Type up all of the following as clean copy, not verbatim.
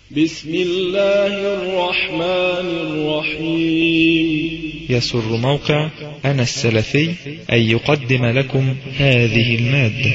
بسم الله الرحمن الرحيم. يسر موقع أنا السلفي أن يقدم لكم هذه المادة.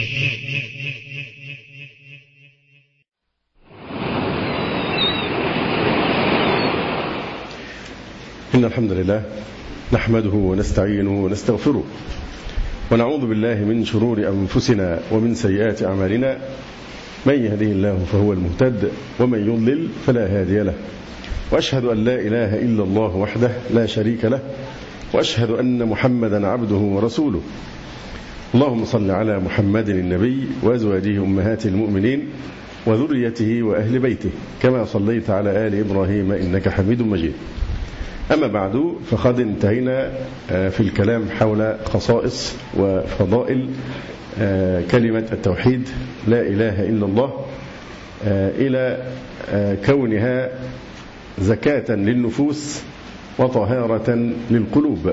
إن الحمد لله نحمده ونستعينه ونستغفره ونعوذ بالله من شرور أنفسنا ومن سيئات أعمالنا، من يهده الله فهو المهتد ومن يضلل فلا هادي له، وأشهد أن لا إله إلا الله وحده لا شريك له، وأشهد أن محمدا عبده ورسوله. اللهم صل على محمد النبي وأزواجه أمهات المؤمنين وذريته وأهل بيته كما صليت على آل إبراهيم إنك حميد مجيد. أما بعد، فقد انتهينا في الكلام حول خصائص وفضائل كلمة التوحيد لا إله إلا الله، إلى كونها زكاة للنفوس وطهارة للقلوب.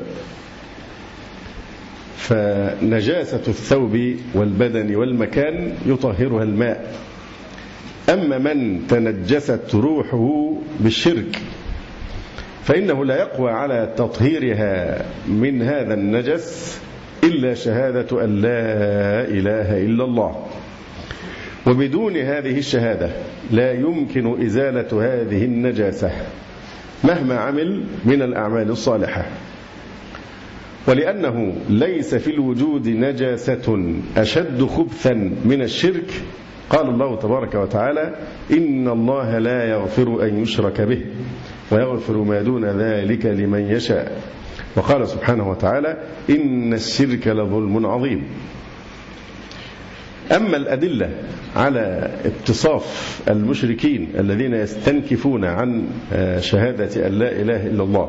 فنجاسة الثوب والبدن والمكان يطهرها الماء، أما من تنجست روحه بالشرك فإنه لا يقوى على تطهيرها من هذا النجس إلا شهادة أن لا إله إلا الله، وبدون هذه الشهادة لا يمكن إزالة هذه النجاسة مهما عمل من الأعمال الصالحة. ولأنه ليس في الوجود نجاسة أشد خبثا من الشرك، قال الله تبارك وتعالى: إن الله لا يغفر أن يشرك به ويغفر ما دون ذلك لمن يشاء. وقال سبحانه وتعالى: إن الشرك لظلم عظيم. أما الأدلة على اتصاف المشركين الذين يستنكفون عن شهادة أن لا إله إلا الله،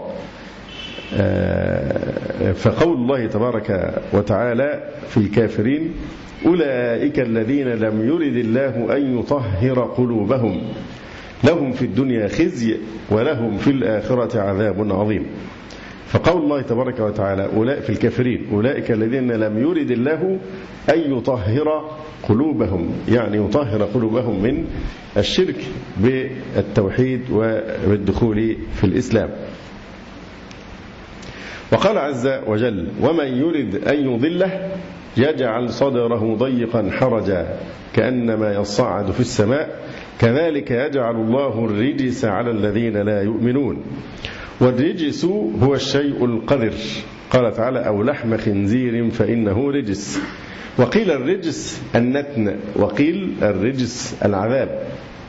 فقول الله تبارك وتعالى في الكافرين: أولئك الذين لم يرد الله أن يطهر قلوبهم لهم في الدنيا خزي ولهم في الآخرة عذاب عظيم. فقول الله تبارك وتعالى في الكافرين: أولئك الذين لم يرد الله أن يطهر قلوبهم، يعني يطهر قلوبهم من الشرك بالتوحيد والدخول في الإسلام. وقال عز وجل: ومن يرد أن يضله يجعل صدره ضيقا حرجا كأنما يصعد في السماء كذلك يجعل الله الرجس على الذين لا يؤمنون. والرجس هو الشيء القذر، قال تعالى: أو لحم خنزير فإنه رجس. وقيل الرجس النتن، وقيل الرجس العذاب.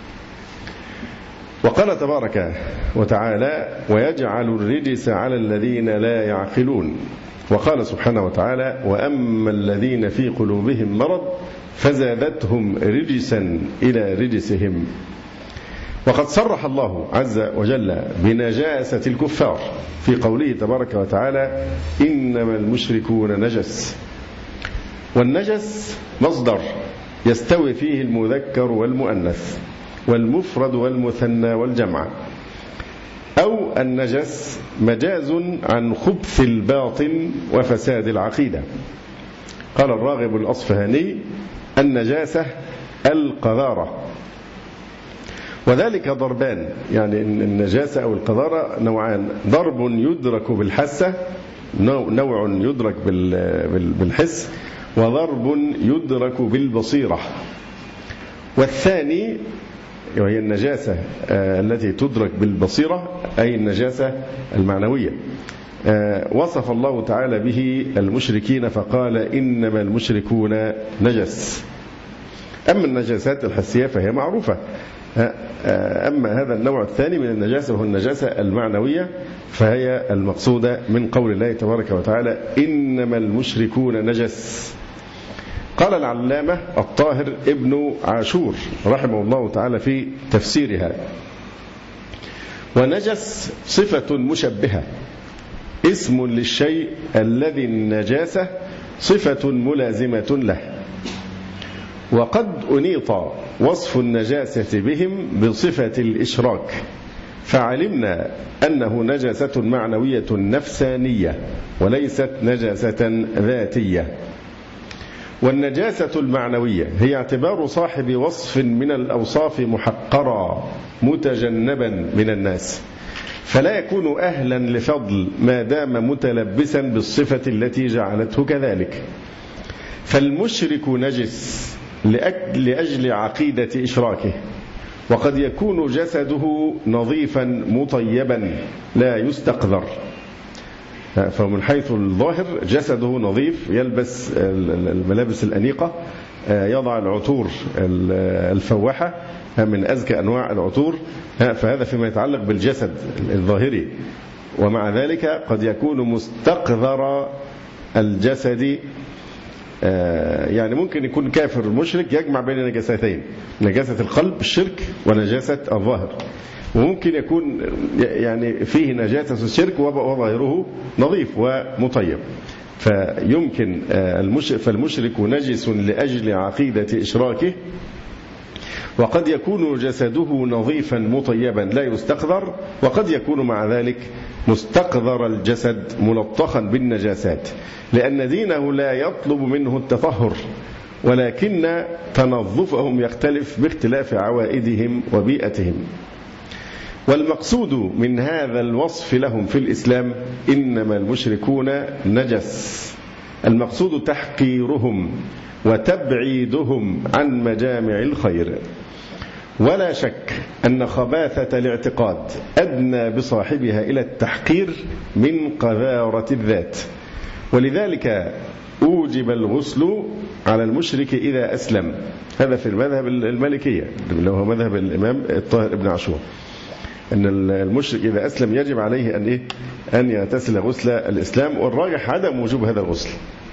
وقال تبارك وتعالى: ويجعل الرجس على الذين لا يعقلون. وقال سبحانه وتعالى: وأما الذين في قلوبهم مرض فزادتهم رجسا إلى رجسهم. وقد صرح الله عز وجل بنجاسة الكفار في قوله تبارك وتعالى: إنما المشركون نجس. والنجس مصدر يستوي فيه المذكر والمؤنث والمفرد والمثنى والجمع، أو النجس مجاز عن خبث الباطن وفساد العقيدة. قال الراغب الأصفهاني: النجاسة القذارة. وذلك ضربان، يعني النجاسة أو القذارة نوعان: ضرب يدرك بالحسة، نوع يدرك بالحس، وضرب يدرك بالبصيرة. والثاني وهي النجاسة التي تدرك بالبصيرة، أي النجاسة المعنوية. وصف الله تعالى به المشركين فقال: إنما المشركون نجس. أما النجاسات الحسية فهي معروفة، أما هذا النوع الثاني من النجاسة وهو النجاسة المعنوية فهي المقصودة من قول الله تبارك وتعالى: إنما المشركون نجس. قال العلامة الطاهر ابن عاشور رحمه الله تعالى في تفسيرها: ونجس صفة مشبهة، اسم للشيء الذي النجاسة صفة ملازمة له. وقد أنيط وصف النجاسة بهم بصفة الإشراك، فعلمنا أنه نجاسة معنوية نفسانية وليست نجاسة ذاتية. والنجاسة المعنوية هي اعتبار صاحب وصف من الأوصاف محقرا متجنبا من الناس، فلا يكون أهلا لفضل ما دام متلبسا بالصفة التي جعلته كذلك. فالمشرك نجس لأجل عقيدة إشراكه، وقد يكون جسده نظيفا مطيبا لا يستقذر، فمن حيث الظاهر جسده نظيف، يلبس الملابس الأنيقة، يضع العطور الفوحة من أزكى أنواع العطور، فهذا فيما يتعلق بالجسد الظاهري. ومع ذلك قد يكون مستقذر الجسد، يعني ممكن يكون كافر مشرك يجمع بين نجاستين، نجاسة القلب الشرك ونجاسة الظاهر، وممكن يكون يعني فيه نجاسة الشرك وظاهره نظيف ومطيب. فيمكن فالمشرك نجس لأجل عقيدة إشراكه، وقد يكون جسده نظيفا مطيبا لا يستقذر، وقد يكون مع ذلك مستقذر الجسد ملطخا بالنجاسات، لأن دينه لا يطلب منه التطهر، ولكن تنظفهم يختلف باختلاف عوائدهم وبيئتهم. والمقصود من هذا الوصف لهم في الإسلام إنما المشركون نجس، المقصود تحقيرهم وتبعيدهم عن مجامع الخير. ولا شك أن خباثة الاعتقاد أدنى بصاحبها إلى التحقير من قذارة الذات، ولذلك أوجب الغسل على المشرك إذا أسلم. هذا في المذهب المالكية اللي هو مذهب الإمام الطاهر ابن عاشور، أن المشرك إذا أسلم يجب عليه أن يغتسل غسل الإسلام، والراجح عدم وجوب هذا الغسل،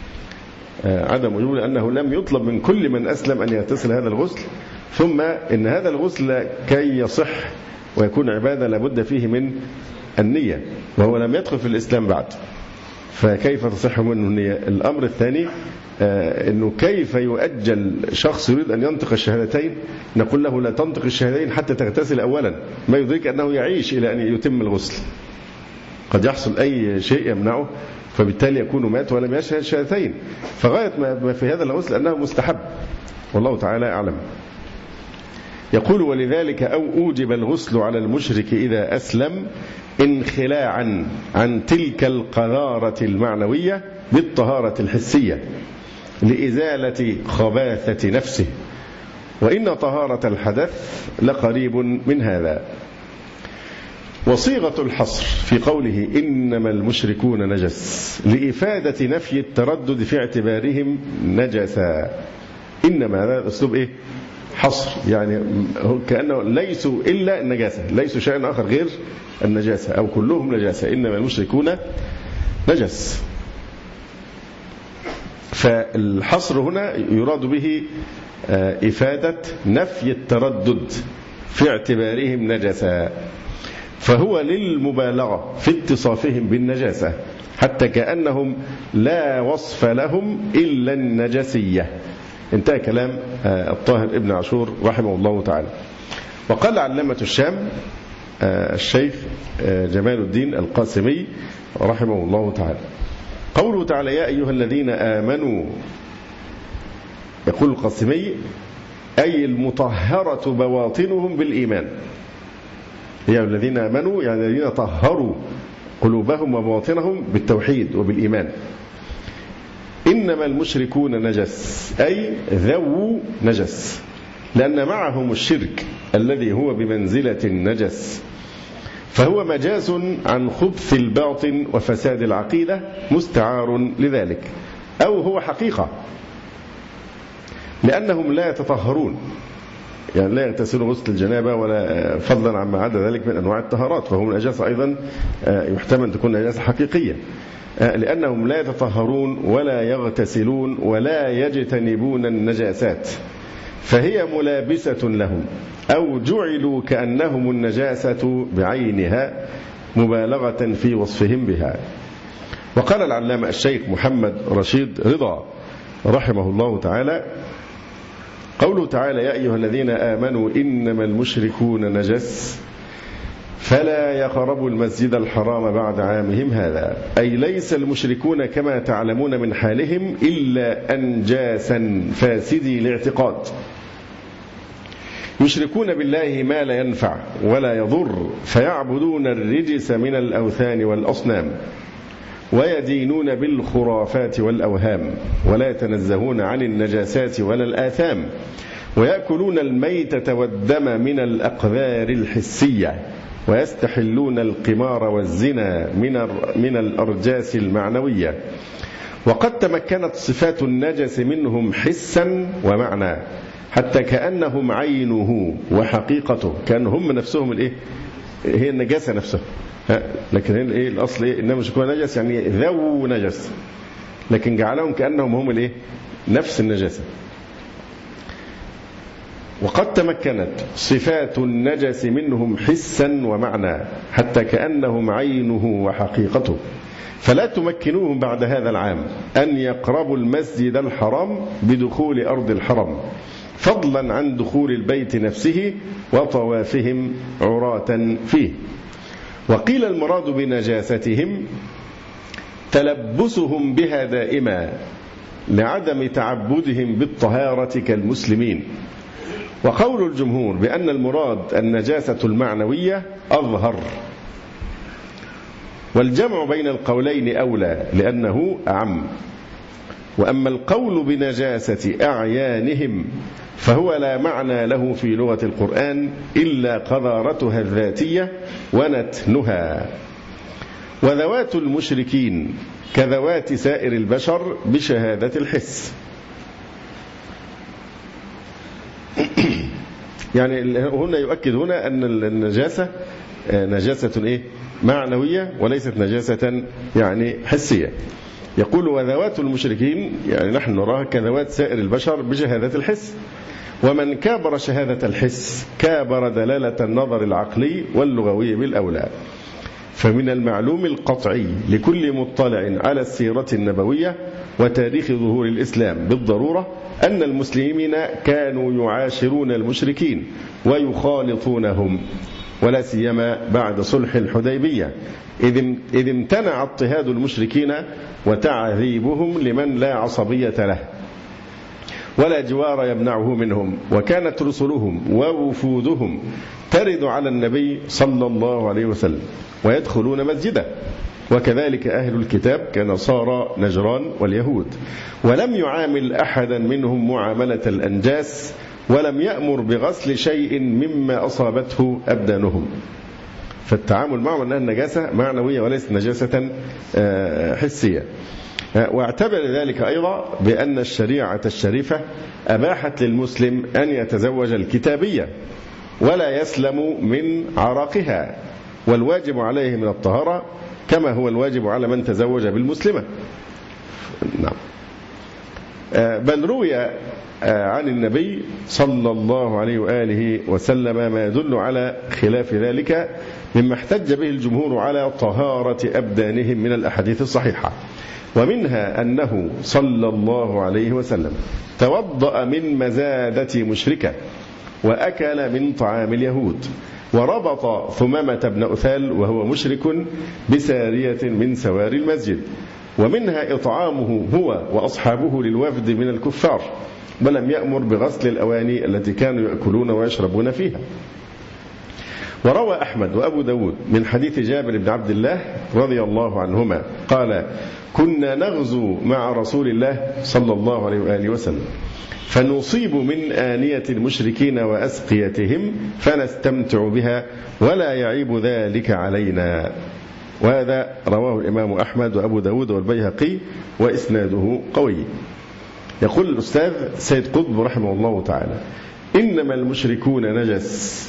عدم وجوب، لأنه لم يطلب من كل من أسلم أن يغتسل هذا الغسل. ثم إن هذا الغسل كي يصح ويكون عبادة لابد فيه من النية، وهو لم يدخل في الإسلام بعد، فكيف تصح منه النية؟ الأمر الثاني أنه كيف يؤجل شخص يريد أن ينطق الشهادتين، نقول له لا تنطق الشهادتين حتى تغتسل أولا، ما يدرك أنه يعيش إلى أن يتم الغسل، قد يحصل أي شيء يمنعه، فبالتالي يكون مات ولم يشهد الشهادتين. فغاية ما في هذا الغسل أنه مستحب، والله تعالى أعلم. يقول ولذلك أوجب الغسل على المشرك إذا أسلم انخلاعا عن تلك القذارة المعنوية بالطهارة الحسية لإزالة خباثة نفسه، وإن طهارة الحدث لقريب من هذا. وصيغة الحصر في قوله إنما المشركون نجس لإفادة نفي التردد في اعتبارهم نجسا. إنما هذا أسلوب إيه؟ حصر، يعني كأنه ليسوا إلا النجاسة، ليسوا شيئا آخر غير النجاسة، أو كلهم نجاسة، إنما المشركون نجس. فالحصر هنا يراد به إفادة نفي التردد في اعتبارهم نجسا، فهو للمبالغة في اتصافهم بالنجاسة، حتى كأنهم لا وصف لهم إلا النجسية. انتهى كلام الطاهر ابن عاشور رحمه الله تعالى. وقال علامة الشام الشيخ جمال الدين القاسمي رحمه الله تعالى، قوله تعالى يا أيها الذين آمنوا، يقول القاسمي أي المطهرة بواطنهم بالإيمان، يا الذين آمنوا يعني الذين طهروا قلوبهم وبواطنهم بالتوحيد وبالإيمان. إنما المشركون نجس أي ذو نجس، لأن معهم الشرك الذي هو بمنزلة النجس، فهو مجاز عن خبث الباطن وفساد العقيدة مستعار لذلك، أو هو حقيقة، لأنهم لا يتطهرون، يعني لا يغتسلون غسل الجنابة ولا فضلا عما عدا ذلك من أنواع الطهارات، فهم نجاسة أيضا يحتمل تكون نجاسة حقيقية، لأنهم لا يتطهرون ولا يغتسلون ولا يجتنبون النجاسات، فهي ملابسة لهم، أو جعلوا كأنهم النجاسة بعينها مبالغة في وصفهم بها. وقال العلامة الشيخ محمد رشيد رضا رحمه الله تعالى قوله تعالى يا أيها الذين آمنوا إنما المشركون نجس، فلا يقربوا المسجد الحرام بعد عامهم هذا، أي ليس المشركون كما تعلمون من حالهم إلا أنجاسا فاسدي الاعتقاد، يشركون بالله ما لا ينفع ولا يضر، فيعبدون الرجس من الأوثان والأصنام، ويدينون بالخرافات والأوهام، ولا يتنزهون عن النجاسات ولا الآثام، ويأكلون الميتة والدم من الأقذار الحسية، ويستحلون القمار والزنا من الأرجاس المعنوية. وقد تمكنت صفات النجس منهم حسا ومعنى، حتى كأنهم عينه وحقيقته، كان هم نفسهم الإيه؟ هي النجاسة نفسها، لكن الإيه الأصل إيه؟ إنما مش يكون نجس يعني ذو نجس، لكن جعلهم كأنهم هم الإيه؟ نفس النجاسة. وقد تمكنت صفات النجس منهم حسا ومعنى، حتى كأنهم عينه وحقيقته، فلا تمكنوهم بعد هذا العام أن يقربوا المسجد الحرام بدخول أرض الحرم، فضلا عن دخول البيت نفسه وطوافهم عراة فيه. وقيل المراد بنجاستهم تلبسهم بها دائما لعدم تعبدهم بالطهارة كالمسلمين. وقول الجمهور بأن المراد النجاسة المعنوية أظهر، والجمع بين القولين أولى لأنه أعم. وأما القول بنجاسة أعيانهم فهو لا معنى له في لغة القرآن إلا قذارتها الذاتية ونتنها. وذوات المشركين كذوات سائر البشر بشهادة الحس، يعني هنا يؤكد هنا أن النجاسة نجاسة إيه؟ معنوية وليست نجاسة يعني حسية. يقول وذوات المشركين يعني نحن نراها كذوات سائر البشر بشهادة الحس، ومن كابر شهادة الحس كابر دلالة النظر العقلي واللغوي بالأولى. فمن المعلوم القطعي لكل مطلع على السيرة النبوية وتاريخ ظهور الإسلام بالضرورة أن المسلمين كانوا يعاشرون المشركين ويخالطونهم، ولا سيما بعد صلح الحديبية، إذ امتنع اضطهاد المشركين وتعذيبهم لمن لا عصبية له ولا جوار يمنعه منهم، وكانت رسلهم ووفودهم ترد على النبي صلى الله عليه وسلم ويدخلون مسجده، وكذلك أهل الكتاب كنصارى نجران واليهود، ولم يعامل أحدا منهم معاملة الأنجاس، ولم يأمر بغسل شيء مما أصابته أبدانهم. فالتعامل معهم أنها النجاسة معنوية وليست نجاسة حسية. واعتبر ذلك أيضا بأن الشريعة الشريفة أباحت للمسلم أن يتزوج الكتابية ولا يسلم من عراقها، والواجب عليه من الطهارة كما هو الواجب على من تزوج بالمسلمة. نعم. بل روي عن النبي صلى الله عليه وآله وسلم ما يدل على خلاف ذلك مما احتج به الجمهور على طهارة أبدانهم من الأحاديث الصحيحة، ومنها أنه صلى الله عليه وسلم توضأ من مزادة مشركة وأكل من طعام اليهود، وربط ثمامة بن أثال وهو مشرك بسارية من سواري المسجد، ومنها إطعامه هو وأصحابه للوفد من الكفار، ولم يأمر بغسل الأواني التي كانوا يأكلون ويشربون فيها. وروى أحمد وأبو داود من حديث جابر بن عبد الله رضي الله عنهما قال كنا نغزو مع رسول الله صلى الله عليه وآله وسلم فنصيب من آنية المشركين وأسقيتهم فنستمتع بها ولا يعيب ذلك علينا. وهذا رواه الإمام أحمد وأبو داود والبيهقي وإسناده قوي. يقول الأستاذ سيد قطب رحمه الله تعالى إنما المشركون نجس،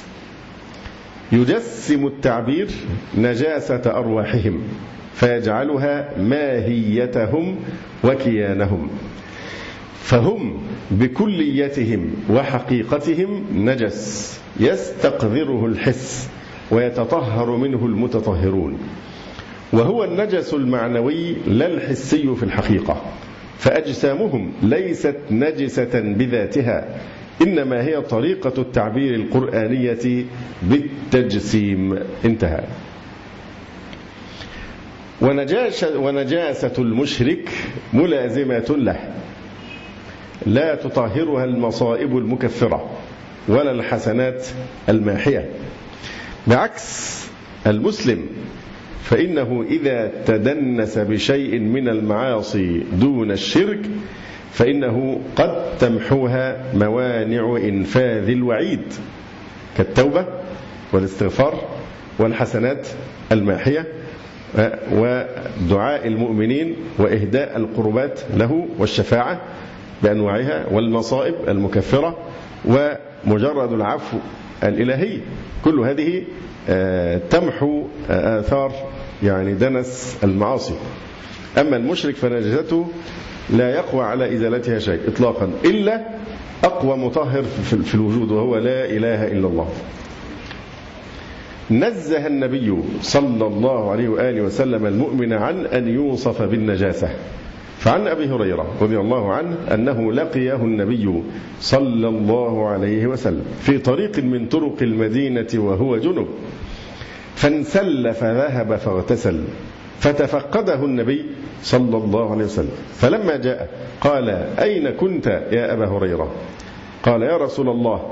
يجسم التعبير نجاسة أرواحهم فيجعلها ماهيتهم وكيانهم، فهم بكليتهم وحقيقتهم نجس يستقذره الحس ويتطهر منه المتطهرون، وهو النجس المعنوي لا الحسي في الحقيقة، فأجسامهم ليست نجسة بذاتها إنما هي طريقة التعبير القرآنية بالتجسيم. انتهى. ونجاسة المشرك ملازمة له، لا تطهرها المصائب المكفرة ولا الحسنات الماحية، بعكس المسلم فإنه إذا تدنس بشيء من المعاصي دون الشرك فإنه قد تمحوها موانع إنفاذ الوعيد كالتوبة والاستغفار والحسنات الماحية ودعاء المؤمنين وإهداء القربات له والشفاعة بأنواعها والمصائب المكفرة ومجرد العفو الإلهي. كل هذه تمحو آثار يعني دنس المعاصي. أما المشرك فنجاسته لا يقوى على إزالتها شيء إطلاقا إلا أقوى مطهر في الوجود وهو لا إله إلا الله. نزه النبي صلى الله عليه وآله وسلم المؤمن عن أن يوصف بالنجاسة، فعن أبي هريرة رضي الله عنه أنه لقيه النبي صلى الله عليه وسلم في طريق من طرق المدينة وهو جنب، فانسل فذهب فاغتسل، فتفقده النبي صلى الله عليه وسلم، فلما جاء قال: أين كنت يا أبا هريرة؟ قال: يا رسول الله،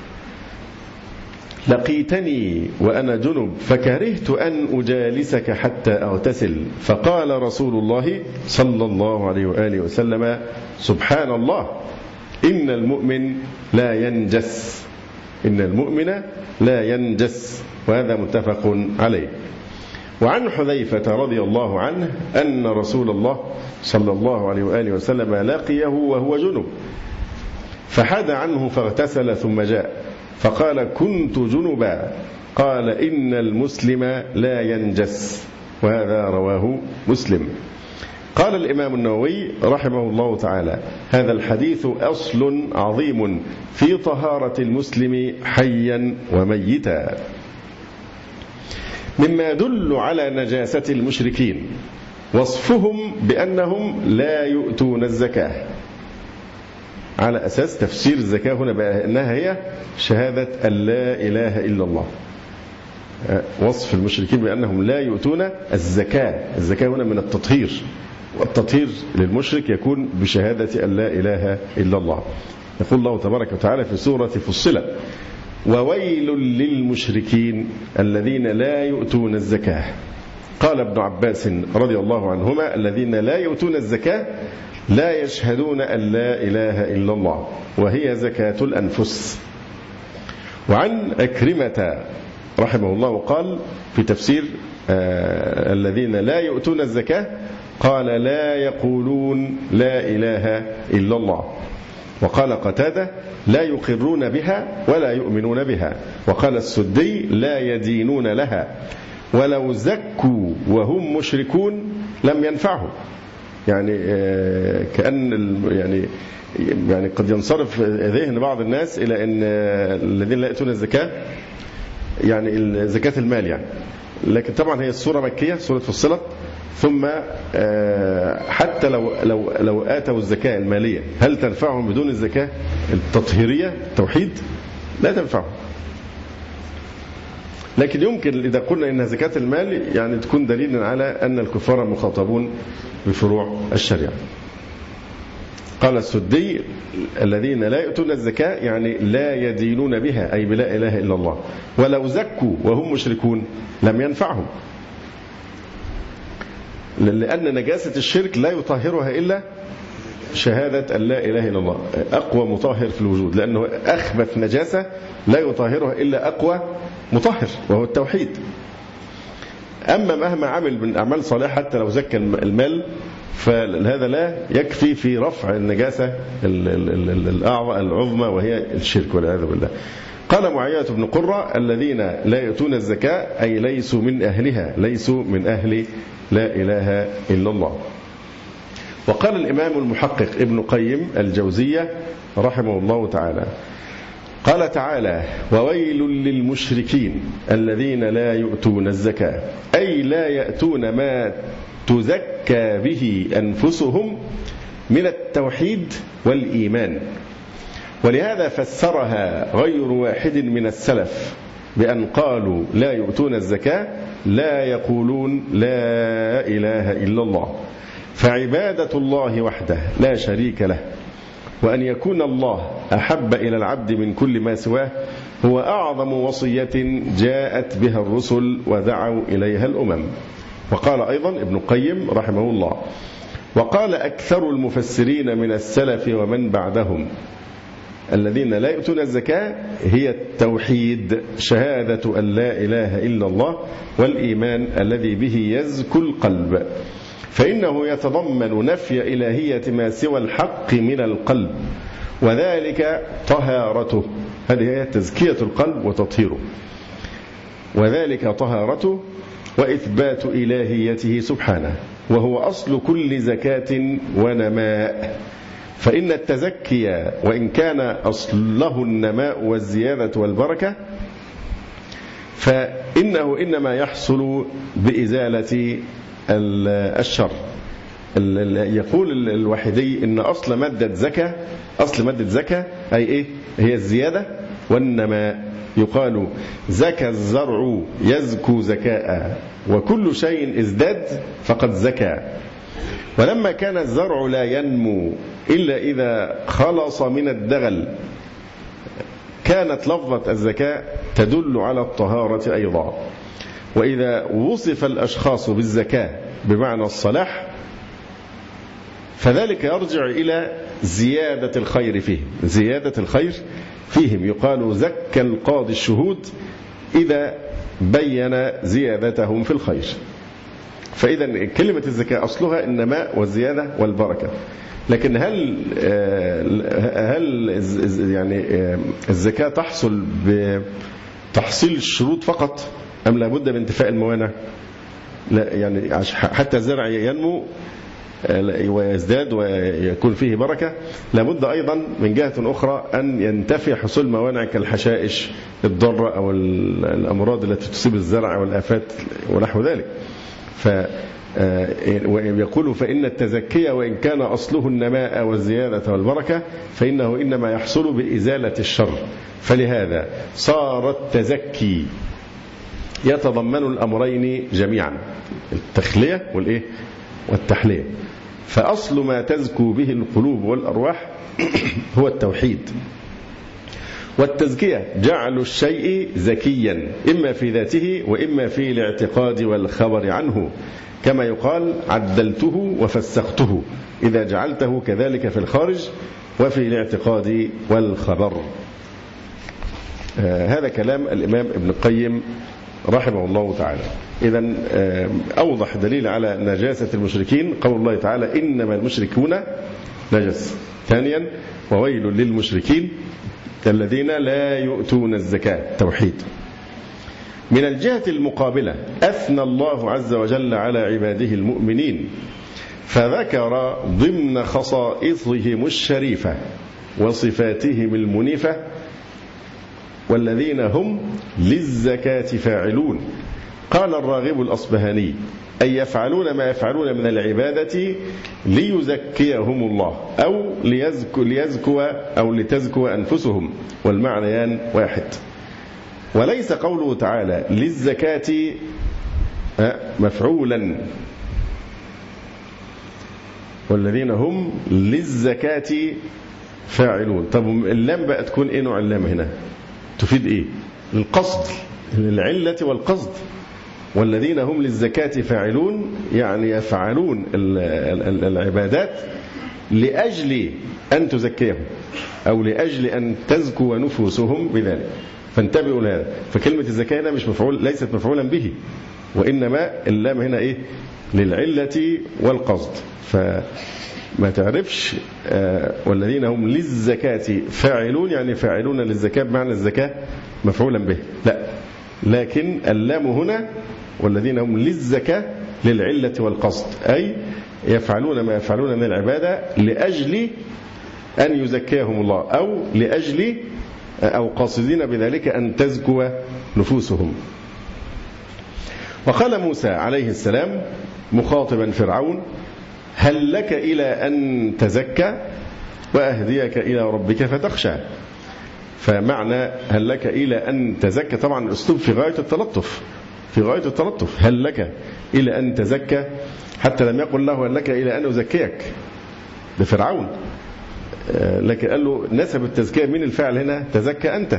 لقيتني وأنا جنب فكرهت أن أجالسك حتى أغتسل. فقال رسول الله صلى الله عليه وآله وسلم: سبحان الله، إن المؤمن لا ينجس، إن المؤمن لا ينجس. وهذا متفق عليه. وعن حذيفة رضي الله عنه أن رسول الله صلى الله عليه وآله وسلم لقيه وهو جنب فحاد عنه فاغتسل ثم جاء فقال: كنت جنبا. قال: إن المسلم لا ينجس. وهذا رواه مسلم. قال الإمام النووي رحمه الله تعالى: هذا الحديث أصل عظيم في طهارة المسلم حيا وميتا. مما يدل على نجاسة المشركين وصفهم بأنهم لا يؤتون الزكاة، على أساس تفسير الزكاة هنا بأنها هي شهادة أن لا إله إلا الله. وصف المشركين بأنهم لا يؤتون الزكاة. الزكاة هنا من التطهير، والتطهير للمشرك يكون بشهادة أن لا إله إلا الله. يقول الله تبارك وتعالى في سورة فصلت: وويل للمشركين الذين لا يؤتون الزكاة. قال ابن عباس رضي الله عنهما: الذين لا يؤتون الزكاة لا يشهدون أن لا إله إلا الله وهي زكاة الأنفس. وعن أكرمة رحمه الله قال في تفسير الذين لا يؤتون الزكاة قال: لا يقولون لا إله إلا الله. وقال قتادة: لا يقرون بها ولا يؤمنون بها. وقال السدي: لا يدينون لها، ولو زكوا وهم مشركون لم ينفعهم. يعني كأن يعني قد ينصرف ذهن بعض الناس إلى أن الذين لا يأتون الزكاة يعني زكاة المال يعني. لكن طبعا هي السورة مكية، سورة فصلت، ثم حتى لو آتوا الزكاة المالية هل تنفعهم بدون الزكاة التطهيرية التوحيد؟ لا تنفعهم. لكن يمكن إذا قلنا إن زكاة المال يعني تكون دليلا على أن الكفار مخاطبون بفروع الشريعة. قال السدي: الذين لا يؤتون الزكاة يعني لا يدينون بها، أي بلا إله إلا الله، ولو زكوا وهم مشركون لم ينفعهم، لأن نجاسة الشرك لا يطهرها إلا شهادة أن لا إله إلا الله، أقوى مطهر في الوجود، لأنه أخبث نجاسة لا يطهرها إلا أقوى مطهر وهو التوحيد. أما مهما عمل من أعمال صالحة حتى لو زكى المال فهذا لا يكفي في رفع النجاسة العظمى وهي الشرك والعياذ بالله. قال معاوية بن قرة: الذين لا يؤتون الزكاة أي ليسوا من أهلها، ليسوا من أهل لا إله إلا الله. وقال الإمام المحقق ابن قيم الجوزية رحمه الله تعالى: قال تعالى: وويل للمشركين الذين لا يؤتون الزكاة، أي لا يأتون ما تزكى به أنفسهم من التوحيد والإيمان، ولهذا فسرها غير واحد من السلف بأن قالوا لا يؤتون الزكاة لا يقولون لا إله إلا الله، فعبادة الله وحده لا شريك له، وأن يكون الله أحب إلى العبد من كل ما سواه هو أعظم وصية جاءت بها الرسل ودعوا إليها الأمم. وقال أيضا ابن القيم رحمه الله: وقال أكثر المفسرين من السلف ومن بعدهم الذين لا يؤتون الزكاة هي التوحيد، شهادة أن لا إله إلا الله، والإيمان الذي به يزكو القلب، فإنه يتضمن نفي إلهية ما سوى الحق من القلب، وذلك طهارته. هذه هي تزكية القلب وتطهيره، وذلك طهارته وإثبات إلهيته سبحانه، وهو أصل كل زكاة ونماء. فإن التزكي وإن كان أصله النماء والزيادة والبركة فإنه إنما يحصل بإزالة الشر. يقول الوحيدي إن أصل مادة زكاة أي إيه؟ هي الزيادة والنماء. يقال زكى الزرع يزكو زكاء، وكل شيء ازداد فقد زكى. ولما كان الزرع لا ينمو إلا إذا خلص من الدغل كانت لفظة الزكاة تدل على الطهارة أيضا. وإذا وصف الأشخاص بالزكاة بمعنى الصلاح فذلك يرجع إلى زيادة الخير فيهم. يقال زكى القاضي الشهود إذا بين زيادتهم في الخير. فإذا كلمة الزكاة أصلها النماء والزيادة والبركة. لكن هل يعني الزكاة تحصل بتحصيل الشروط فقط أم لابد من انتفاء الموانع؟ لا، يعني حتى الزرع ينمو ويزداد ويكون فيه بركة لابد أيضا من جهة أخرى أن ينتفي حصول موانع كالحشائش الضارة أو الأمراض التي تصيب الزرع والآفات ونحو ذلك. ويقول فإن التزكية وإن كان أصله النماء والزيادة والبركة فإنه إنما يحصل بإزالة الشر. فلهذا صار التزكي يتضمن الأمرين جميعا، التخلية والتحلية. فأصل ما تزكو به القلوب والأرواح هو التوحيد. والتزكية جعل الشيء زكيا إما في ذاته وإما في الاعتقاد والخبر عنه، كما يقال عدلته وفسخته إذا جعلته كذلك في الخارج وفي الاعتقاد والخبر. هذا كلام الإمام ابن القيم رحمه الله تعالى. إذن أوضح دليل على نجاسة المشركين قول الله تعالى إنما المشركون نجس. ثانيا وويل للمشركين الذين لا يؤتون الزكاة، توحيد. من الجهة المقابلة أثنى الله عز وجل على عباده المؤمنين فذكر ضمن خصائصهم الشريفة وصفاتهم المنيفة والذين هم للزكاة فاعلون. قال الراغب الأصبهاني أي يفعلون ما يفعلون من العبادة ليزكيهم الله أو لتزكو أنفسهم، والمعنيان واحد. وليس قوله تعالى للزكاة مفعولا، والذين هم للزكاة فاعلون. طب اللام بقى تكون ايه نوع اللام هنا؟ تفيد ايه؟ القصد، العلة والقصد. والذين هم للزكاة فاعلون يعني يفعلون العبادات لأجل أن تزكيهم أو لأجل أن تزكو نفوسهم بذلك. فانتبهوا لهذا. فكلمة الزكاة هنا مش مفعول، ليست مفعولا به، وإنما اللام هنا إيه؟ للعلة والقصد. فما تعرفش والذين هم للزكاة فاعلون يعني فاعلون للزكاة بمعنى الزكاة مفعولا به، لا، لكن اللام هنا والذين هم للزكاة للعلة والقصد، أي يفعلون ما يفعلون من العبادة لأجل أن يزكيهم الله أو لأجل أو قاصدين بذلك أن تزكو نفوسهم. وقال موسى عليه السلام مخاطبا فرعون هل لك إلى أن تزكى؟ وأهديك إلى ربك فتخشى. فمعنى هل لك إلى أن تزكى، طبعا الأسلوب في غاية التلطف، في غاية التلطف، هل لك إلى أن تزكى، حتى لم يقل له هل لك إلى أن أزكيك، ده فرعون، لكن قال له نسب التزكية من الفعل هنا تزكى أنت،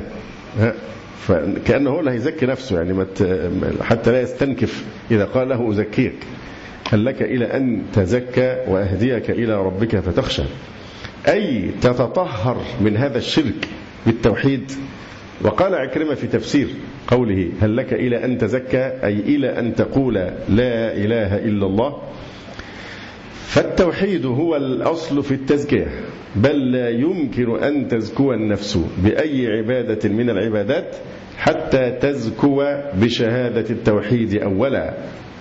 فكأنه هو اللي هيزكي نفسه، يعني حتى لا يستنكف إذا قال له أزكيك. هل لك إلى أن تزكى وأهديك إلى ربك فتخشى، أي تتطهر من هذا الشرك بالتوحيد. وقال عكرمة في تفسير قوله هل لك إلى أن تزكى، أي إلى أن تقول لا إله إلا الله. فالتوحيد هو الأصل في التزكية، بل لا يمكن أن تزكو النفس بأي عبادة من العبادات حتى تزكو بشهادة التوحيد أولا.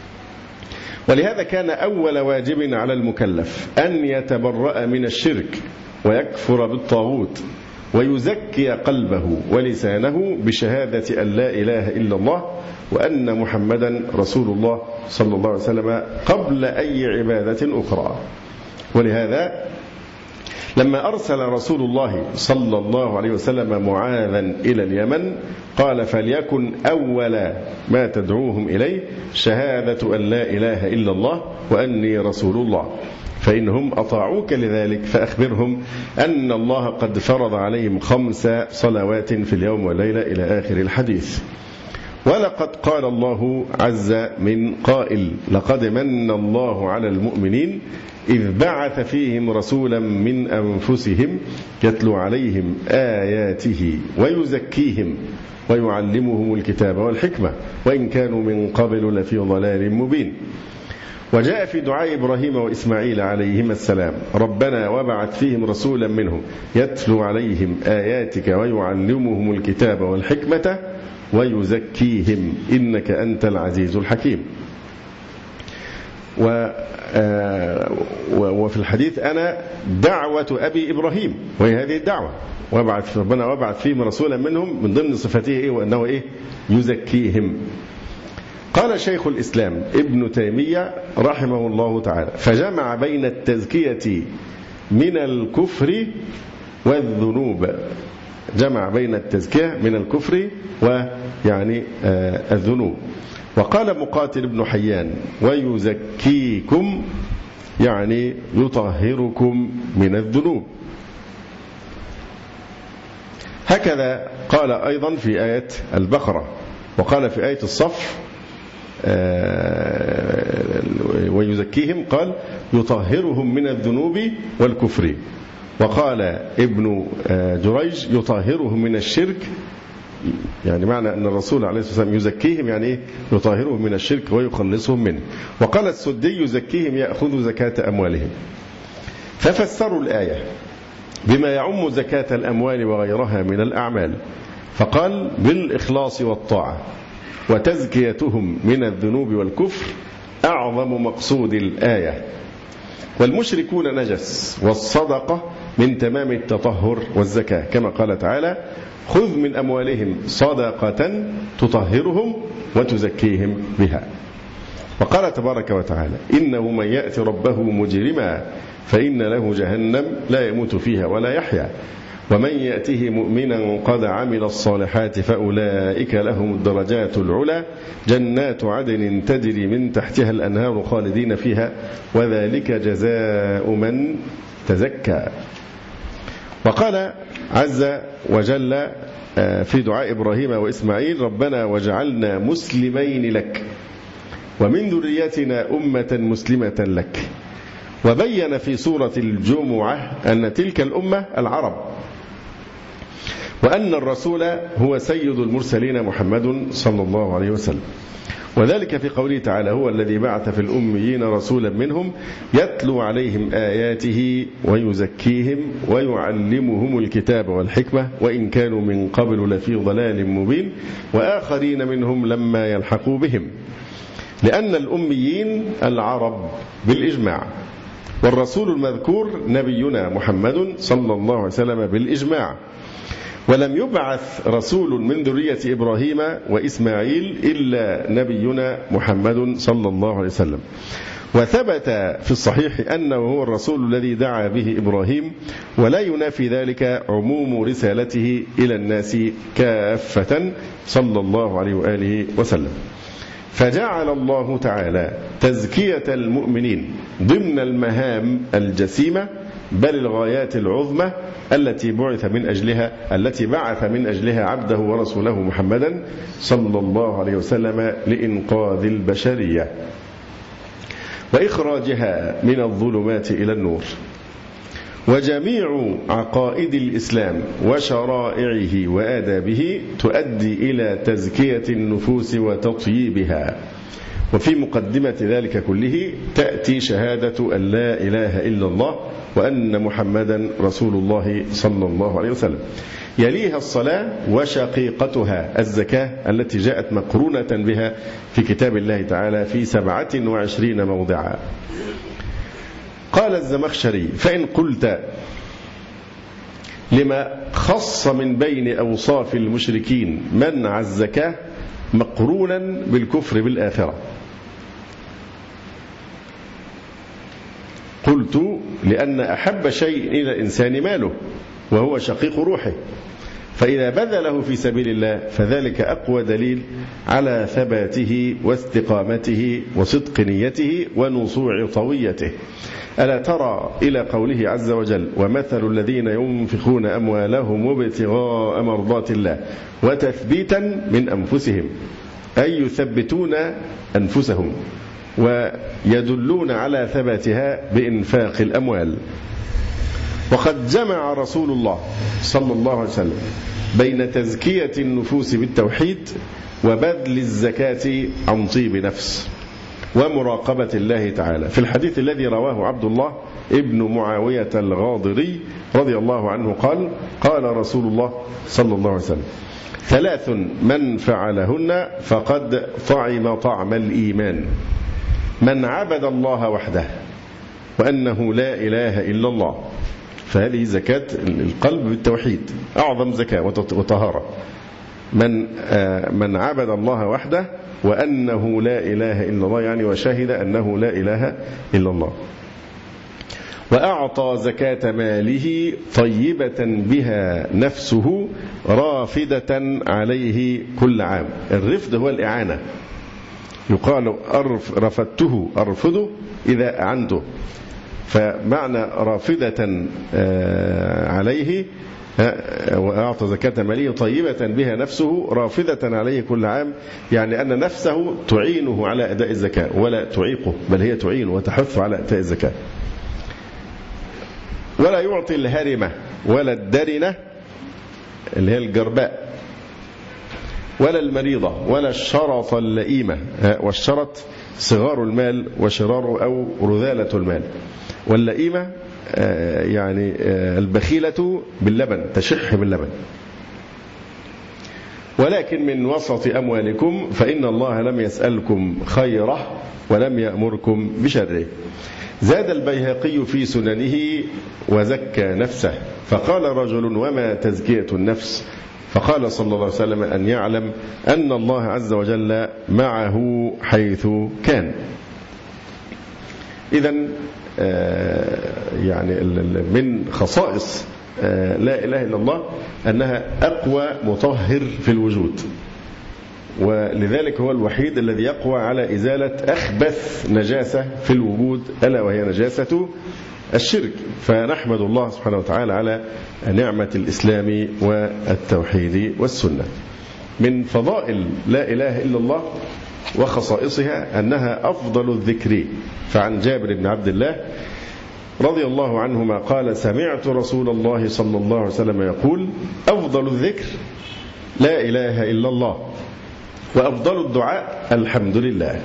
ولهذا كان أول واجب على المكلف أن يتبرأ من الشرك ويكفر بالطاغوت ويزكي قلبه ولسانه بشهادة أن لا إله إلا الله وأن محمدا رسول الله صلى الله عليه وسلم قبل أي عبادة أخرى. ولهذا لما أرسل رسول الله صلى الله عليه وسلم معاذا إلى اليمن قال فليكن أول ما تدعوهم إليه شهادة أن لا إله إلا الله وأني رسول الله، فإنهم أطاعوك لذلك فأخبرهم أن الله قد فرض عليهم 5 صلوات في اليوم والليلة إلى آخر الحديث. ولقد قال الله عز من قائل لقد من الله على المؤمنين إذ بعث فيهم رسولا من أنفسهم يتلو عليهم آياته ويزكيهم ويعلمهم الكتاب والحكمة وإن كانوا من قبل لفي ضلال مبين. وجاء في دعاء إبراهيم وإسماعيل عليهما السلام ربنا وابعث فيهم رسولا منهم يتلو عليهم آياتك ويعلمهم الكتاب والحكمة ويزكيهم إنك أنت العزيز الحكيم. وفي الحديث أنا دعوة أبي إبراهيم، وهي هذه الدعوة ربنا وابعث فيهم رسولا منهم، من ضمن صفاته إيه؟ وأنه إيه؟ يزكيهم. قال شيخ الإسلام ابن تيمية رحمه الله تعالى فجمع بين التزكية من الكفر والذنوب، جمع بين التزكية من الكفر ويعني الذنوب. وقال مقاتل بن حيان ويزكيكم يعني يطهركم من الذنوب. هكذا قال أيضا في آية البقرة، وقال في آية الصف ويزكيهم قال يطهرهم من الذنوب والكفر. وقال ابن جريج يطهرهم من الشرك، يعني معنى أن الرسول عليه الصلاة والسلام يزكيهم يعني إيه؟ يطهرهم من الشرك ويخلصهم منه. وقال السدي يزكيهم يأخذ زكاة أموالهم. ففسروا الآية بما يعم زكاة الأموال وغيرها من الأعمال، فقال بالإخلاص والطاعة، وتزكيتهم من الذنوب والكفر أعظم مقصود الآية. والمشركون نجس، والصدقة من تمام التطهر والزكاة، كما قال تعالى خذ من أموالهم صدقة تطهرهم وتزكيهم بها. وقال تبارك وتعالى إنه من يأتي ربه مجرما فإن له جهنم لا يموت فيها ولا يحيا ومن يأته مؤمنا قد عمل الصالحات فأولئك لهم الدرجات العلى جنات عدن تجري من تحتها الأنهار خالدين فيها وذلك جزاء من تزكى. وقال عز وجل في دعاء إبراهيم وإسماعيل ربنا وجعلنا مسلمين لك ومن ذريتنا أمة مسلمة لك. وبين في سورة الجمعة أن تلك الأمة العرب، وأن الرسول هو سيد المرسلين محمد صلى الله عليه وسلم، وذلك في قوله تعالى هو الذي بعث في الأميين رسولا منهم يتلو عليهم آياته ويزكيهم ويعلمهم الكتاب والحكمة وإن كانوا من قبل لفي ضلال مبين وآخرين منهم لما يلحقوا بهم. لأن الأميين العرب بالإجماع، والرسول المذكور نبينا محمد صلى الله عليه وسلم بالإجماع. ولم يبعث رسول من ذرية إبراهيم وإسماعيل إلا نبينا محمد صلى الله عليه وسلم. وثبت في الصحيح أنه هو الرسول الذي دعا به إبراهيم، ولا ينافي ذلك عموم رسالته إلى الناس كافة صلى الله عليه وآله وسلم. فجعل الله تعالى تزكية المؤمنين ضمن المهام الجسيمة بل الغايات العظمى التي بعث من أجلها عبده ورسوله محمدا صلى الله عليه وسلم لإنقاذ البشرية وإخراجها من الظلمات إلى النور. وجميع عقائد الإسلام وشرائعه وآدابه تؤدي إلى تزكية النفوس وتطييبها. وفي مقدمة ذلك كله تأتي شهادة أن لا إله إلا الله وأن محمدا رسول الله صلى الله عليه وسلم. يليها الصلاة وشقيقتها الزكاة التي جاءت مقرونة بها في كتاب الله تعالى في 27 موضعا. قال الزمخشري: فإن قلت لما خص من بين أوصاف المشركين منع الزكاة مقرونا بالكفر بالآخرة، قلت: لأن أحب شيء إلى الإنسان ماله وهو شقيق روحه، فإذا بذله في سبيل الله فذلك أقوى دليل على ثباته واستقامته وصدق نيته ونصوع طويته. ألا ترى إلى قوله عز وجل: ومثل الذين ينفقون أموالهم ابتغاء مرضات الله وتثبيتا من أنفسهم، أي يثبتون أنفسهم ويدلون على ثباتها بإنفاق الأموال. وقد جمع رسول الله صلى الله عليه وسلم بين تزكية النفوس بالتوحيد وبذل الزكاة عن طيب نفس ومراقبة الله تعالى في الحديث الذي رواه عبد الله ابن معاوية الغاضري رضي الله عنه قال: قال رسول الله صلى الله عليه وسلم: 3 من فعلهن فقد طعم طعم الإيمان: من عبد الله وحده وأنه لا إله إلا الله. فهذه زكاة القلب بالتوحيد أعظم زكاة وطهارة. من عبد الله وحده وأنه لا إله إلا الله، يعني وشهد أنه لا إله إلا الله. وأعطى زكاة ماله طيبة بها نفسه رافدة عليه كل عام. الرفد هو الإعانة، يقال رفدته أرفده إذا أعنته، فمعنى رافدة عليه. وأعطى زكاة ماله طيبة بها نفسه رافدة عليه كل عام، يعني أن نفسه تعينه على أداء الزكاة ولا تعيقه، بل هي تعينه وتحث على أداء الزكاة. ولا يعطي الهرمة ولا الدرنة اللي هي الجرباء ولا المريضة ولا الشرط اللئيمة، والشرط صغار المال وشرار أو رذالة المال، واللئيمة يعني البخيلة باللبن، تشح باللبن. ولكن من وسط أموالكم فإن الله لم يسألكم خيره ولم يأمركم بشره. زاد البيهقي في سننه: وزكى نفسه. فقال رجل: وما تزكية النفس؟ فقال صلى الله عليه وسلم: أن يعلم أن الله عز وجل معه حيث كان. إذن يعني من خصائص لا إله إلا الله أنها أقوى مطهر في الوجود، ولذلك هو الوحيد الذي يقوى على إزالة أخبث نجاسة في الوجود، ألا وهي نجاسة الشرك. فنحمد الله سبحانه وتعالى على نعمة الإسلام والتوحيد والسنة. من فضائل لا إله إلا الله وخصائصها أنها أفضل الذكر. فعن جابر بن عبد الله رضي الله عنهما قال: سمعت رسول الله صلى الله عليه وسلم يقول: أفضل الذكر لا إله إلا الله، وأفضل الدعاء الحمد لله.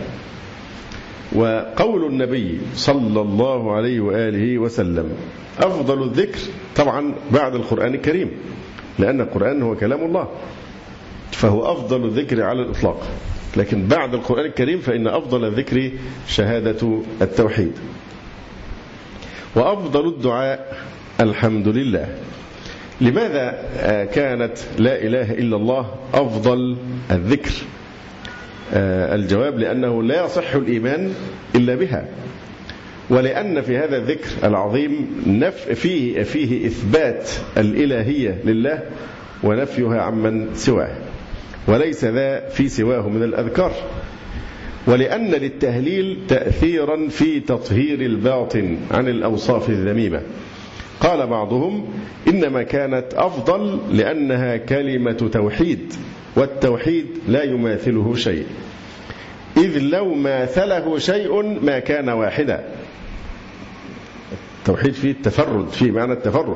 وقول النبي صلى الله عليه وآله وسلم: أفضل الذكر، طبعا بعد القرآن الكريم، لأن القرآن هو كلام الله، فهو أفضل الذكر على الإطلاق. لكن بعد القرآن الكريم فإن أفضل الذكر شهادة التوحيد. وأفضل الدعاء الحمد لله، لماذا كانت لا إله إلا الله أفضل الذكر؟ الجواب لأنه لا يصح الإيمان إلا بها، ولأن في هذا الذكر العظيم فيه إثبات الإلهية لله ونفيها عمن سواه، وليس ذا في سواه من الأذكار، ولأن للتهليل تأثيرا في تطهير الباطن عن الأوصاف الذميمة. قال بعضهم إنما كانت أفضل لأنها كلمة توحيد، والتوحيد لا يماثله شيء، إذ لو ماثله شيء ما كان واحدا. التوحيد فيه التفرد، فيه معنى التفرد،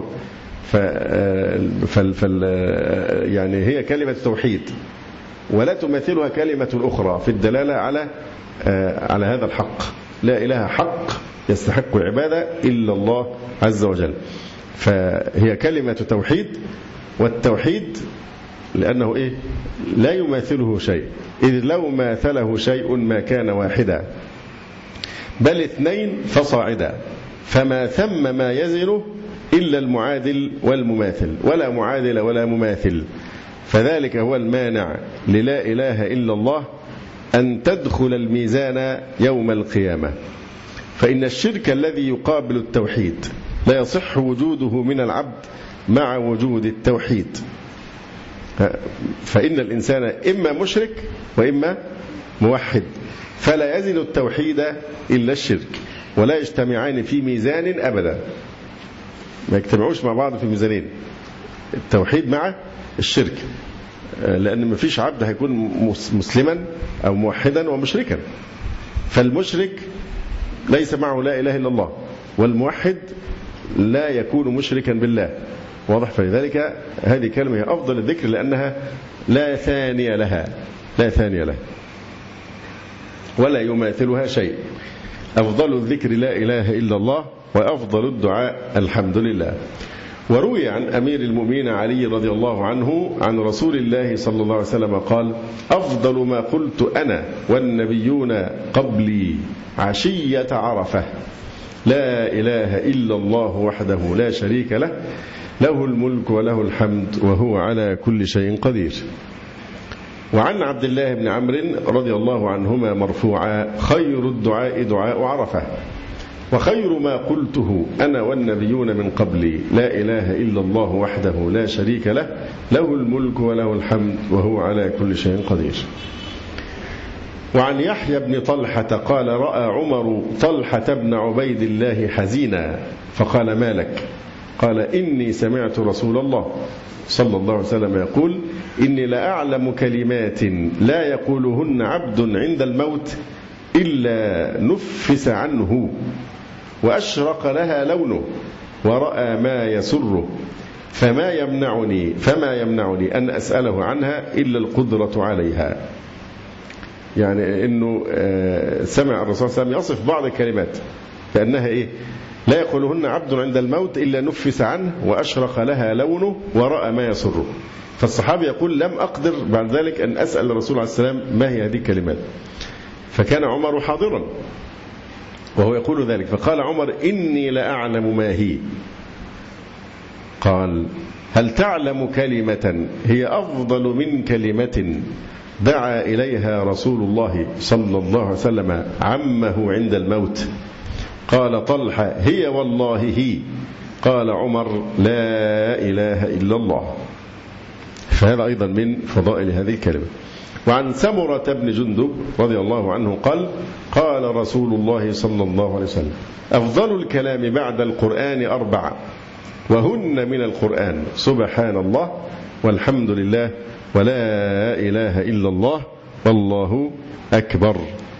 يعني هي كلمة توحيد ولا تماثلها كلمة أخرى في الدلالة على هذا الحق. لا إله حق يستحق العبادة إلا الله عز وجل، فهي كلمة توحيد، والتوحيد لأنه لا يماثله شيء، إذ لو ماثله شيء ما كان واحدا بل اثنين فصاعدا، فما ثم ما يزن إلا المعادل والمماثل، ولا معادل ولا مماثل. فذلك هو المانع للا إله إلا الله أن تدخل الميزان يوم القيامة. فإن الشرك الذي يقابل التوحيد لا يصح وجوده من العبد مع وجود التوحيد، فإن الإنسان إما مشرك وإما موحد، فلا يزن التوحيد إلا الشرك، ولا يجتمعان في ميزان أبدا، ما يجتمعوش مع بعض في ميزانين، التوحيد مع الشرك، لأن ما فيش عبد هيكون مسلما أو موحدا ومشركا. فالمشرك ليس معه لا إله إلا الله، والموحد لا يكون مشركا بالله، واضح؟ فلذلك هذه كلمة هي أفضل الذكر لأنها لا ثانية لها، لا ثانية لها ولا يماثلها شيء. أفضل الذكر لا إله إلا الله، وأفضل الدعاء الحمد لله. وروي عن أمير المؤمنين علي رضي الله عنه عن رسول الله صلى الله عليه وسلم قال: أفضل ما قلت أنا والنبيون قبلي عشية عرفة لا إله إلا الله وحده لا شريك له، له الملك وله الحمد وهو على كل شيء قدير. وعن عبد الله بن عمرو رضي الله عنهما مرفوعا: خير الدعاء دعاء عرفة، وخير ما قلته أنا والنبيون من قبلي لا إله إلا الله وحده لا شريك له، له الملك وله الحمد وهو على كل شيء قدير. وعن يحيى بن طلحة قال: رأى عمر طلحة بن عبيد الله حزينا فقال: ما لك؟ قال: إني سمعت رسول الله صلى الله عليه وسلم يقول: إني لأعلم كلمات لا يقولهن عبد عند الموت إلا نفس عنه وأشرق لها لونه ورأى ما يسره، فما يمنعني أن أسأله عنها إلا القدرة عليها. يعني إنه سمع الرسول صلى الله عليه وسلم يصف بعض الكلمات بأنها لا يقولهن عبد عند الموت إلا نفس عنه وأشرق لها لونه ورأى ما يسره. فالصحابي يقول: لم أقدر بعد ذلك أن أسأل الرسول عليه السلام ما هي هذه الكلمات، فكان عمر حاضرا وهو يقول ذلك، فقال عمر: إني لأعلم ما هي. قال: هل تعلم كلمة هي أفضل من كلمة دعا إليها رسول الله صلى الله عليه وسلم عمه عند الموت؟ قال طلحة: هي والله هي. قال عمر: لا إله إلا الله. فهذا أيضا من فضائل هذه الكلمة. وعن سمرة بن جندب رضي الله عنه قال: قال رسول الله صلى الله عليه وسلم: أفضل الكلام بعد القرآن 4، وهن من القرآن: سبحان الله والحمد لله ولا إله إلا الله والله أكبر.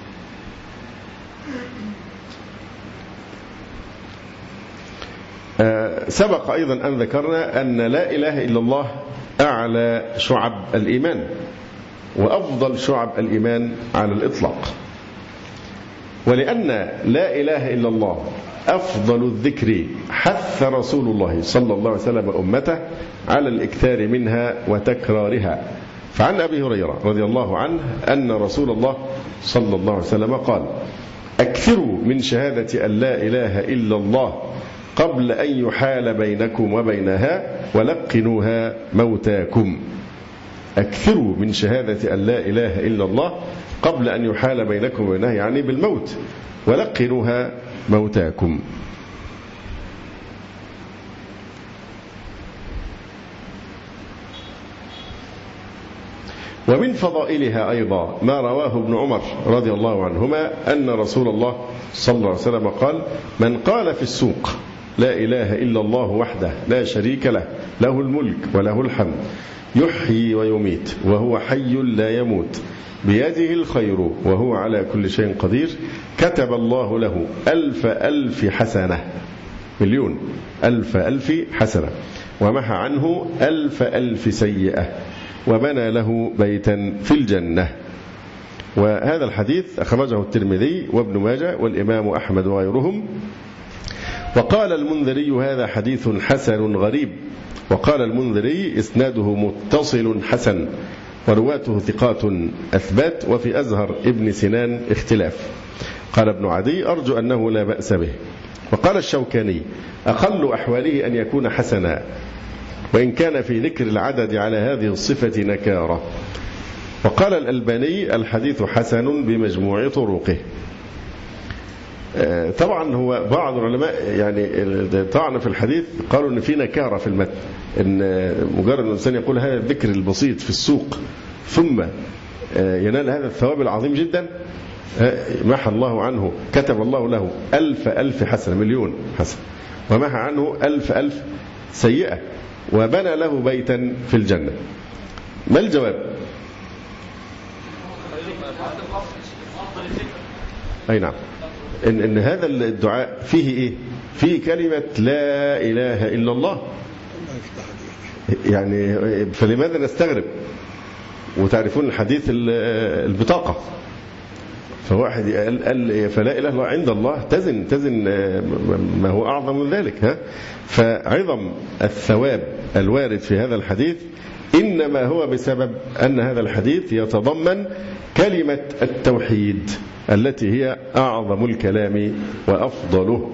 سبق أيضا أن ذكرنا أن لا إله إلا الله أعلى شعب الإيمان وأفضل شعب الإيمان على الإطلاق، ولأن لا إله إلا الله أفضل الذكر حث رسول الله صلى الله عليه وسلم أمته على الإكثار منها وتكرارها. فعن أبي هريرة رضي الله عنه أن رسول الله صلى الله عليه وسلم قال: أكثروا من شهادة أن لا إله إلا الله قبل أن يحال بينكم وبينها ولقنوها موتاكم. أكثروا من شهادة أن لا إله إلا الله قبل أن يحال بينكم وبينها، يعني بالموت، ولقنوها موتاكم. ومن فضائلها أيضا ما رواه ابن عمر رضي الله عنهما أن رسول الله صلى الله عليه وسلم قال: من قال في السوق لا إله إلا الله وحده لا شريك له، له الملك وله الحمد، يحيي ويميت وهو حي لا يموت، بيده الخير وهو على كل شيء قدير، كتب الله له 1000 حسنة، مليون 1000 حسنة، ومحى عنه 1000 سيئة، وبنى له بيتا في الجنة. وهذا الحديث أخرجه الترمذي وابن ماجه والإمام أحمد وغيرهم. وقال المنذري: هذا حديث حسن غريب. وقال المنذري: إسناده متصل حسن، ورواته ثقات أثبات، وفي أزهر ابن سنان اختلاف. قال ابن عدي: أرجو أنه لا بأس به. وقال الشوكاني: أقل أحواله أن يكون حسنا، وإن كان في ذكر العدد على هذه الصفة نكارة. وقال الألباني: الحديث حسن بمجموع طرقه. طبعا هو بعض العلماء يعني طعن في الحديث، قالوا ان في نكارة في المتن، ان مجرد الانسان يقول هذا الذكر البسيط في السوق ثم ينال هذا الثواب العظيم جدا، محى الله عنه، كتب الله له 1000 حسنة، مليون حسنة، ومحى عنه 1000 سيئة، وبنى له بيتا في الجنة. ما الجواب؟ أي نعم، إن هذا الدعاء فيه إيه؟ فيه كلمة لا إله إلا الله، يعني فلماذا نستغرب؟ وتعرفون الحديث البطاقة، فواحد قال فلا إله إلا الله عند الله تزن ما هو أعظم من ذلك. فعظم الثواب الوارد في هذا الحديث إنما هو بسبب أن هذا الحديث يتضمن كلمة التوحيد التي هي أعظم الكلام وأفضله.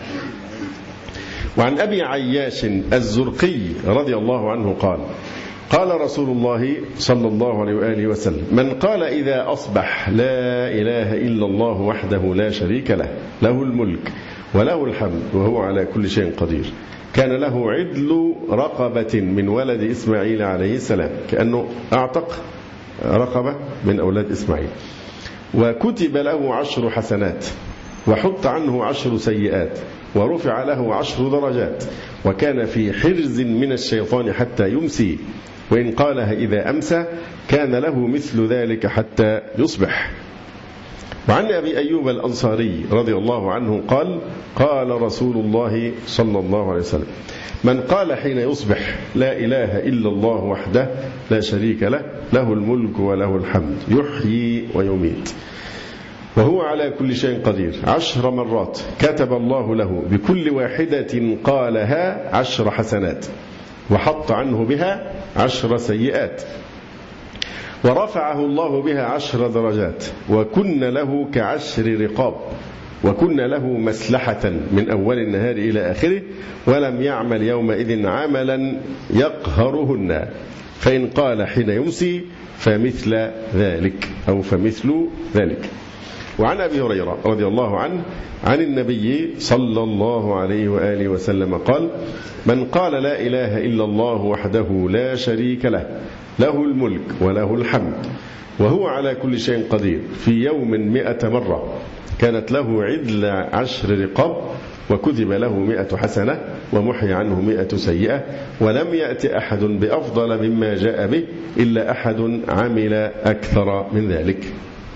وعن أبي عياش الزرقي رضي الله عنه قال: قال رسول الله صلى الله عليه وآله وسلم: من قال إذا أصبح لا إله إلا الله وحده لا شريك له، له الملك وله الحمد وهو على كل شيء قدير، كان له عدل رقبة من ولد إسماعيل عليه السلام، كأنه أعتق رقبة من أولاد إسماعيل، وكتب له 10 حسنات، وحط عنه 10 سيئات، ورفع له 10 درجات، وكان في حرز من الشيطان حتى يمسي، وإن قالها إذا أمسى كان له مثل ذلك حتى يصبح. وعن أبي أيوب الأنصاري رضي الله عنه قال: قال رسول الله صلى الله عليه وسلم: من قال حين يصبح لا إله إلا الله وحده لا شريك له، له الملك وله الحمد، يحيي ويميت وهو على كل شيء قدير 10 مرات، كتب الله له بكل واحدة قالها 10 حسنات، وحط عنه بها 10 سيئات، ورفعه الله بها 10 درجات، وكن له ك10 رقاب، وكن له مسلحة من أول النهار إلى آخره، ولم يعمل يومئذ عملا يقهرهن، فإن قال حين يمسي فمثل ذلك أو فمثل ذلك. وعن أبي هريرة رضي الله عنه عن النبي صلى الله عليه وآله وسلم قال: من قال لا إله إلا الله وحده لا شريك له، له الملك وله الحمد وهو على كل شيء قدير، في يوم 100 مرة، كانت له عدل 10 رقاب، وكتب له 100 حسنة، ومحي عنه 100 سيئة، ولم يأت أحد بأفضل مما جاء به إلا أحد عمل أكثر من ذلك.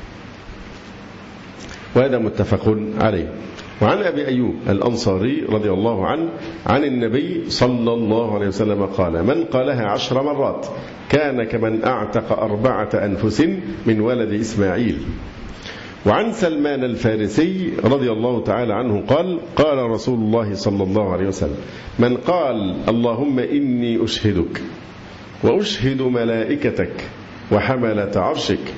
وهذا متفق عليه. وعن أبي أيوب الأنصاري رضي الله عنه عن النبي صلى الله عليه وسلم قال: من قالها 10 مرات كان كمن أعتق 4 أنفس من ولد إسماعيل. وعن سلمان الفارسي رضي الله تعالى عنه قال: قال رسول الله صلى الله عليه وسلم: من قال اللهم إني أشهدك وأشهد ملائكتك وحملة عرشك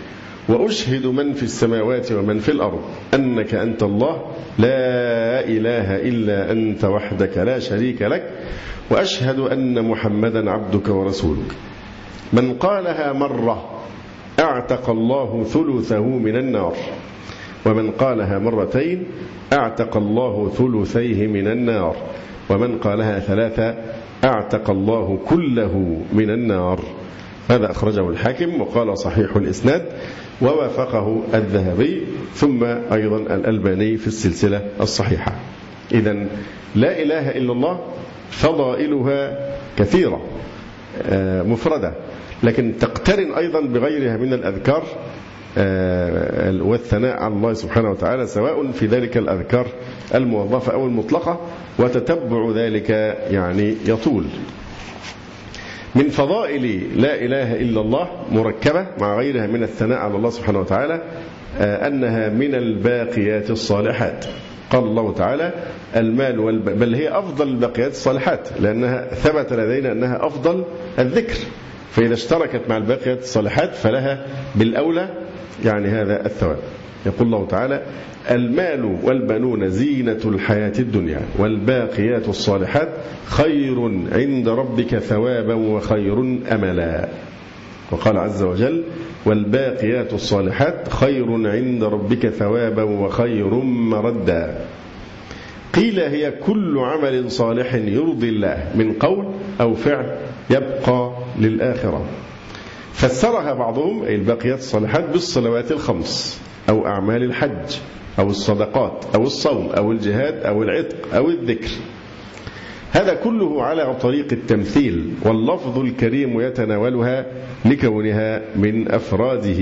وأشهد من في السماوات ومن في الأرض أنك أنت الله لا إله إلا أنت وحدك لا شريك لك وأشهد أن محمدا عبدك ورسولك. من قالها مرة أعتق الله ثلثه من النار، ومن قالها مرتين أعتق الله ثلثيه من النار، ومن قالها ثلاثة أعتق الله كله من النار. هذا أخرجه الحاكم وقال صحيح الإسناد ووافقه الذهبي ثم أيضا الألباني في السلسلة الصحيحة. إذن لا إله إلا الله فضائلها كثيرة مفردة، لكن تقترن أيضا بغيرها من الأذكار والثناء على الله سبحانه وتعالى، سواء في ذلك الأذكار الموظفة أو المطلقة، وتتبع ذلك يعني يطول. من فضائل لا إله إلا الله مركبة مع غيرها من الثناء على الله سبحانه وتعالى أنها من الباقيات الصالحات. قال الله تعالى المال بل هي أفضل الباقيات الصالحات، لأنها ثبت لدينا أنها أفضل الذكر، فإذا اشتركت مع الباقيات الصالحات فلها بالأولى يعني هذا الثواب. يقول الله تعالى المال والبنون زينة الحياة الدنيا والباقيات الصالحات خير عند ربك ثوابا وخير أملا. وقال عز وجل والباقيات الصالحات خير عند ربك ثوابا وخير مردا. قيل هي كل عمل صالح يرضي الله من قول أو فعل يبقى للآخرة. فسرها بعضهم أي الباقيات الصالحات بالصلوات الخمس أو أعمال الحج أو الصدقات أو الصوم أو الجهاد أو العتق أو الذكر. هذا كله على طريق التمثيل، واللفظ الكريم يتناولها لكونها من أفراده.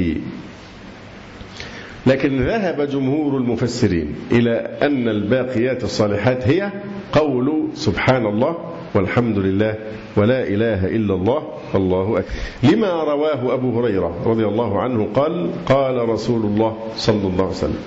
لكن ذهب جمهور المفسرين إلى أن الباقيات الصالحات هي قول سبحان الله والحمد لله ولا إله إلا الله والله أكبر، لما رواه أبو هريرة رضي الله عنه قال قال رسول الله صلى الله عليه وسلم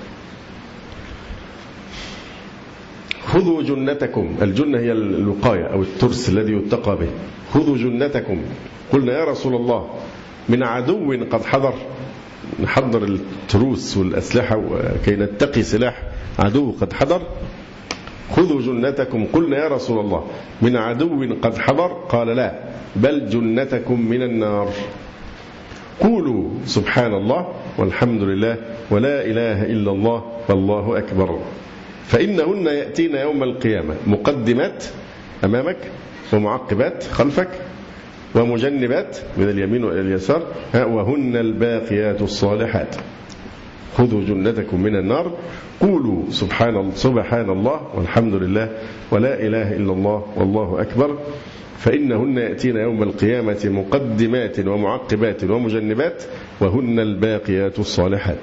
خذوا جنتكم. الجنة هي الوقاية أو الترس الذي يتقى به. خذوا جنتكم. قلنا يا رسول الله من عدو قد حضر، نحضر التروس والأسلحة كي نتقي سلاح عدو قد حضر. خذوا جنتكم. قلنا يا رسول الله من عدو قد حضر؟ قال لا بل جنتكم من النار. قولوا سبحان الله والحمد لله ولا إله إلا الله والله أكبر، فإنهن يأتين يوم القيامة مقدمات أمامك ومعقبات خلفك ومجنبات من اليمين واليسار، وهن الباقيات الصالحات. خذوا جنتكم من النار. قولوا سبحان الله والحمد لله ولا إله إلا الله والله أكبر، فإنهن يأتين يوم القيامة مقدمات ومعقبات ومجنبات وهن الباقيات الصالحات.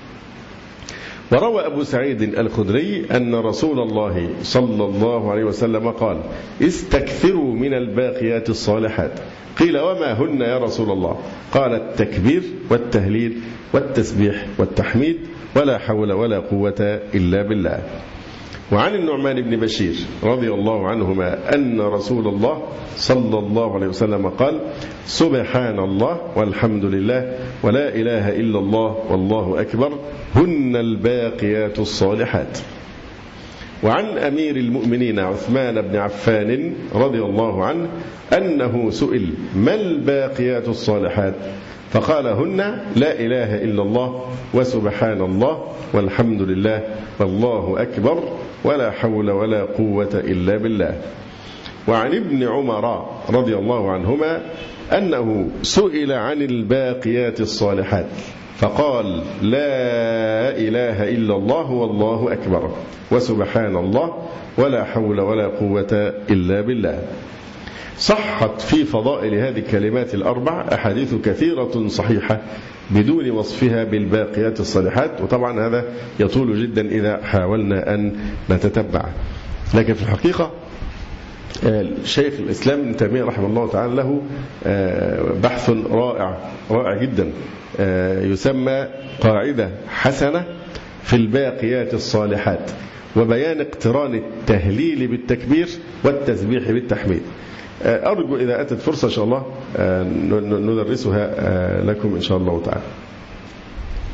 وروى أبو سعيد الخدري أن رسول الله صلى الله عليه وسلم قال استكثروا من الباقيات الصالحات. قيل وما هن يا رسول الله؟ قال التكبير والتهليل والتسبيح والتحميد ولا حول ولا قوة إلا بالله. وعن النعمان بن بشير رضي الله عنهما أن رسول الله صلى الله عليه وسلم قال سبحان الله والحمد لله ولا إله إلا الله والله أكبر هن الباقيات الصالحات. وعن أمير المؤمنين عثمان بن عفان رضي الله عنه أنه سئل ما الباقيات الصالحات؟ فقال هن لا إله إلا الله وسبحان الله والحمد لله والله أكبر ولا حول ولا قوة إلا بالله. وعن ابن عمر رضي الله عنهما أنه سئل عن الباقيات الصالحات فقال لا إله إلا الله والله أكبر وسبحان الله ولا حول ولا قوة إلا بالله. صحت في فضائل هذه الكلمات الأربع أحاديث كثيرة صحيحة بدون وصفها بالباقيات الصالحات، وطبعا هذا يطول جدا إذا حاولنا أن نتتبع. لكن في الحقيقة شيخ الإسلام ابن تيمية رحمه الله تعالى له بحث رائع جدا يسمى قاعدة حسنة في الباقيات الصالحات، وبيان اقتران التهليل بالتكبير والتسبيح بالتحميد. أرجو إذا أتت فرصة إن شاء الله ندرسها لكم إن شاء الله تعالى.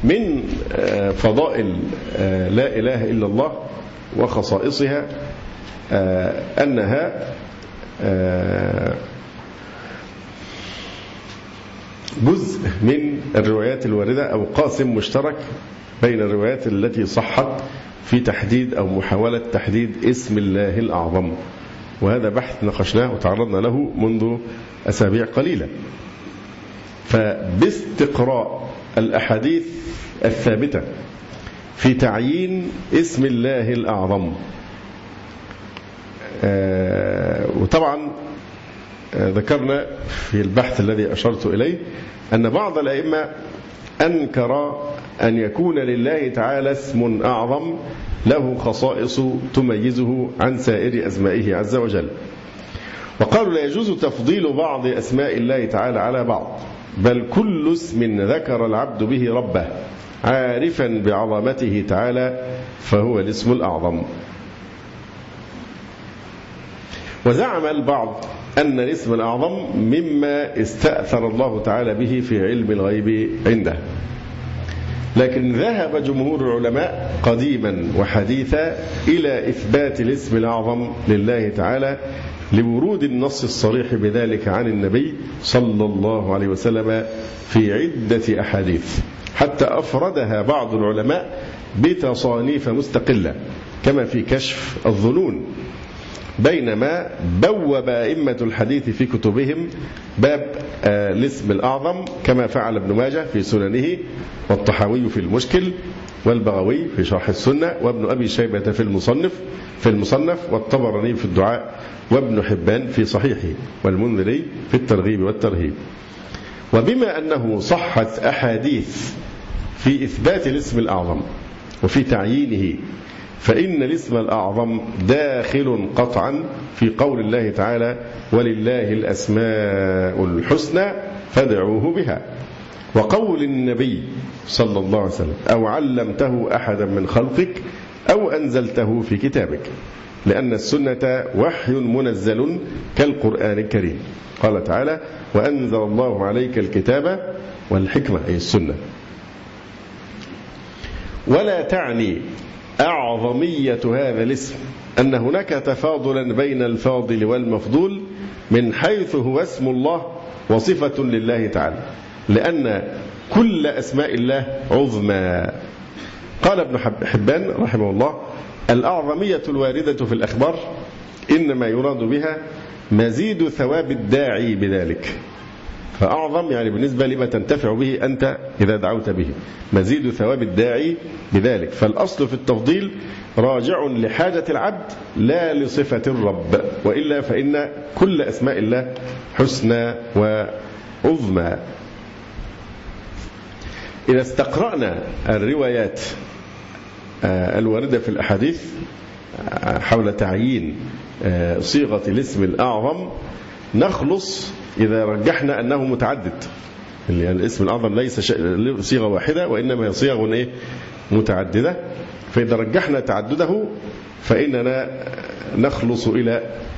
من فضائل لا إله إلا الله وخصائصها أنها جزء من الروايات الواردة أو قاسم مشترك بين الروايات التي صحت في تحديد أو محاولة تحديد اسم الله الأعظم. وهذا بحث ناقشناه وتعرضنا له منذ أسابيع قليلة. فباستقراء الأحاديث الثابتة في تعيين اسم الله الأعظم، وطبعا ذكرنا في البحث الذي أشرت إليه أن بعض الأئمة أنكر أن يكون لله تعالى اسم أعظم له خصائص تميزه عن سائر أسمائه عز وجل، وقالوا لا يجوز تفضيل بعض أسماء الله تعالى على بعض، بل كل اسم ذكر العبد به ربه عارفا بعظمته تعالى فهو الاسم الأعظم. وزعم البعض أن الاسم الأعظم مما استأثر الله تعالى به في علم الغيب عنده، لكن ذهب جمهور العلماء قديما وحديثا إلى إثبات الاسم الأعظم لله تعالى لورود النص الصريح بذلك عن النبي صلى الله عليه وسلم في عدة أحاديث، حتى أفردها بعض العلماء بتصانيف مستقلة كما في كشف الظنون، بينما بوب أئمة الحديث في كتبهم باب الاسم الأعظم كما فعل ابن ماجه في سننه، والطحاوي في المشكل، والبغوي في شرح السنة، وابن أبي شيبة في المصنف، والطبراني في الدعاء، وابن حبان في صحيحه، والمنذري في الترغيب والترهيب. وبما أنه صحت أحاديث في إثبات الاسم الأعظم وفي تعيينه، فإن الاسم الأعظم داخل قطعا في قول الله تعالى ولله الأسماء الحسنى فادعوه بها، وقول النبي صلى الله عليه وسلم أو علمته أحدا من خلقك أو أنزلته في كتابك، لأن السنة وحي منزل كالقرآن الكريم. قال تعالى وأنزل الله عليك الكتاب والحكمة أي السنة. ولا تعني أعظمية هذا الاسم أن هناك تفاضلا بين الفاضل والمفضول من حيث هو اسم الله وصفة لله تعالى، لأن كل أسماء الله عظمى. قال ابن حبان رحمه الله الأعظمية الواردة في الأخبار إنما يراد بها مزيد ثواب الداعي بذلك، فأعظم يعني بالنسبة لما تنتفع به أنت إذا دعوت به، مزيد ثواب الداعي بذلك. فالأصل في التفضيل راجع لحاجة العبد لا لصفة الرب، وإلا فإن كل أسماء الله حسنى وعظمى. إذا استقرأنا الروايات الواردة في الأحاديث حول تعيين صيغة الاسم الأعظم نخلص إذا رجحنا أنه متعدد، يعني الاسم الأعظم ليس صيغة واحدة وإنما هي صيغ متعددة، فإذا رجحنا تعدده فإننا نخلص إلى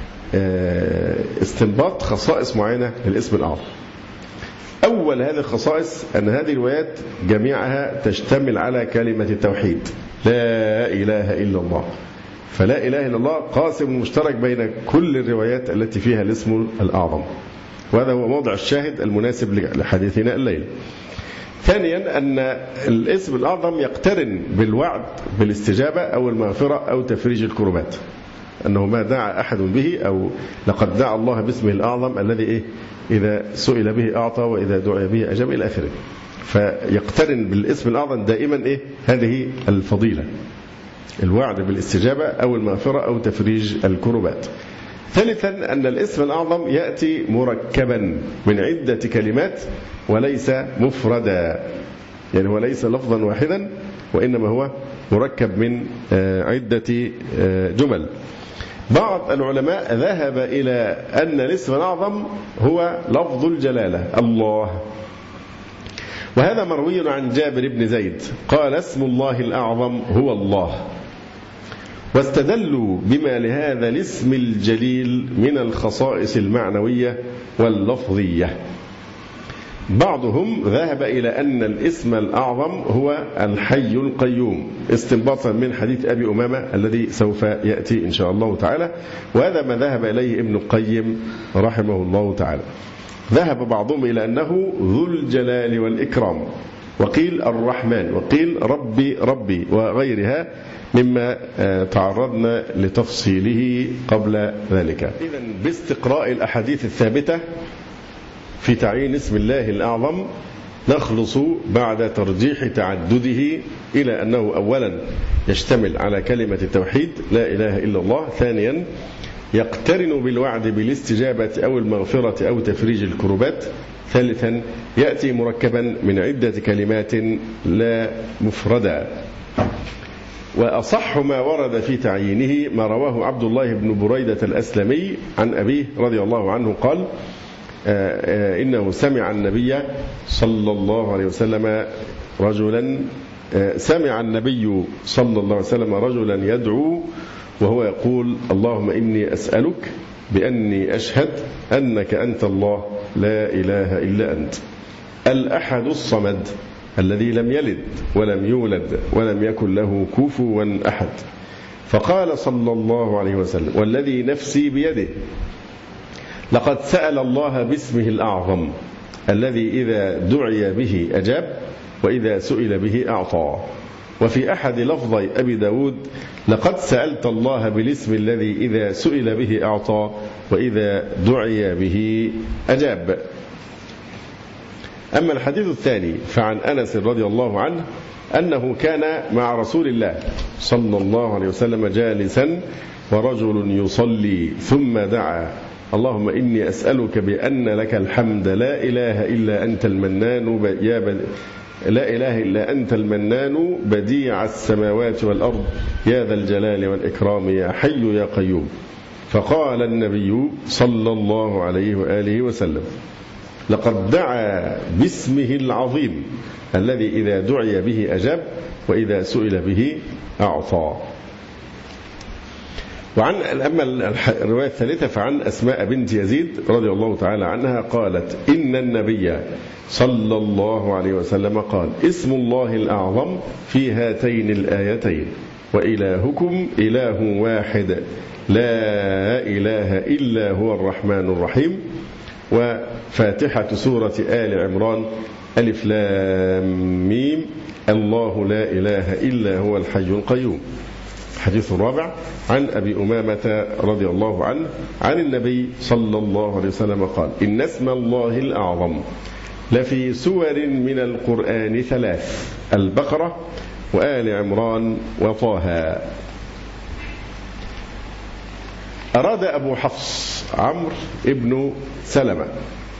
استنباط خصائص معينة للاسم الأعظم. أول هذه الخصائص أن هذه الروايات جميعها تشتمل على كلمة التوحيد لا إله إلا الله، فلا إله إلا الله قاسم مشترك بين كل الروايات التي فيها الاسم الأعظم، وهذا هو موضع الشاهد المناسب لحديثنا الليل. ثانيا أن الاسم الأعظم يقترن بالوعد بالاستجابة أو المغفرة أو تفريج الكربات، أنه ما دعا أحد به أو لقد دعا الله باسمه الأعظم الذي إذا سئل به أعطى وإذا دعي به أجاب إلى آخره، فيقترن بالاسم الأعظم دائما هذه الفضيلة، الوعد بالاستجابة أو المغفرة أو تفريج الكربات. ثالثا أن الاسم الأعظم يأتي مركبا من عدة كلمات وليس مفردا، يعني هو ليس لفظا واحدا وإنما هو مركب من عدة جمل. بعض العلماء ذهب إلى أن الاسم الأعظم هو لفظ الجلالة الله، وهذا مروي عن جابر بن زيد قال اسم الله الأعظم هو الله، واستدلوا بما لهذا الاسم الجليل من الخصائص المعنوية واللفظية. بعضهم ذهب إلى أن الاسم الأعظم هو الحي القيوم استنباطا من حديث أبي أمامة الذي سوف يأتي إن شاء الله تعالى، وهذا ما ذهب إليه ابن القيم رحمه الله تعالى. ذهب بعضهم إلى أنه ذو الجلال والإكرام، وقيل الرحمن، وقيل ربي ربي، وغيرها مما تعرضنا لتفصيله قبل ذلك. إذن باستقراء الأحاديث الثابتة في تعيين اسم الله الأعظم نخلص بعد ترجيح تعدده إلى أنه أولا يشتمل على كلمة التوحيد لا إله إلا الله، ثانيا يقترن بالوعد بالاستجابة أو المغفرة أو تفريج الكربات، ثالثا يأتي مركبا من عدة كلمات لا مفردا. وأصح ما ورد في تعيينه ما رواه عبد الله بن بريدة الأسلمي عن أبيه رضي الله عنه قال إنه سمع النبي صلى الله عليه وسلم رجلا يدعو وهو يقول اللهم إني أسألك بأني أشهد أنك أنت الله لا إله إلا أنت الأحد الصمد الذي لم يلد ولم يولد ولم يكن له كفوا أحد. فقال صلى الله عليه وسلم والذي نفسي بيده لقد سأل الله باسمه الأعظم الذي إذا دعي به أجاب وإذا سئل به أعطى. وفي أحد لفظي أبي داود لقد سألت الله بالاسم الذي إذا سئل به أعطى وإذا دعي به أجاب. أما الحديث الثاني فعن أنس رضي الله عنه أنه كان مع رسول الله صلى الله عليه وسلم جالسا ورجل يصلي ثم دعا اللهم إني أسألك بأن لك الحمد لا إله إلا أنت المنان بديع السماوات والأرض يا ذا الجلال والإكرام يا حي يا قيوم. فقال النبي صلى الله عليه وآله وسلم لقد دعا باسمه العظيم الذي إذا دعي به أجاب وإذا سئل به أعطى. أما الرواية الثالثة فعن أسماء بنت يزيد رضي الله تعالى عنها قالت إن النبي صلى الله عليه وسلم قال اسم الله الأعظم في هاتين الآيتين وإلهكم إله واحد لا إله إلا هو الرحمن الرحيم وفاتحة سورة آل عمران ألف لام ميم الله لا إله إلا هو الحي القيوم. الحديث الرابع عن أبي أمامة رضي الله عنه عن النبي صلى الله عليه وسلم قال إن اسم الله الأعظم لفي سور من القرآن 3 البقرة وآل عمران وطه. أراد أبو حفص عمرو ابن سلمة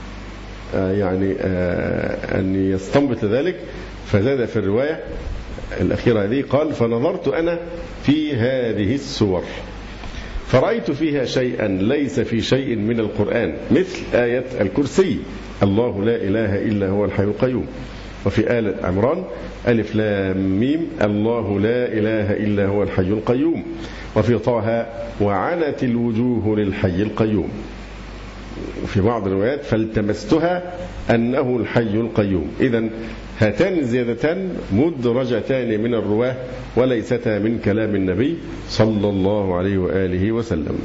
أن يستنبط ذلك فزاد في الرواية الأخيرة هذه قال فنظرت أنا في هذه السور فرأيت فيها شيئا ليس في شيء من القرآن مثل آية الكرسي الله لا إله إلا هو الحي القيوم، وفي آل عمران ألف لام ميم الله لا إله إلا هو الحي القيوم، وفي طه وعنت الوجوه للحي القيوم. وفي بعض الروايات فالتمستها أنه الحي القيوم. إذن هاتان الزيادتان مدرجتان من الرواه وليستا من كلام النبي صلى الله عليه وآله وسلم.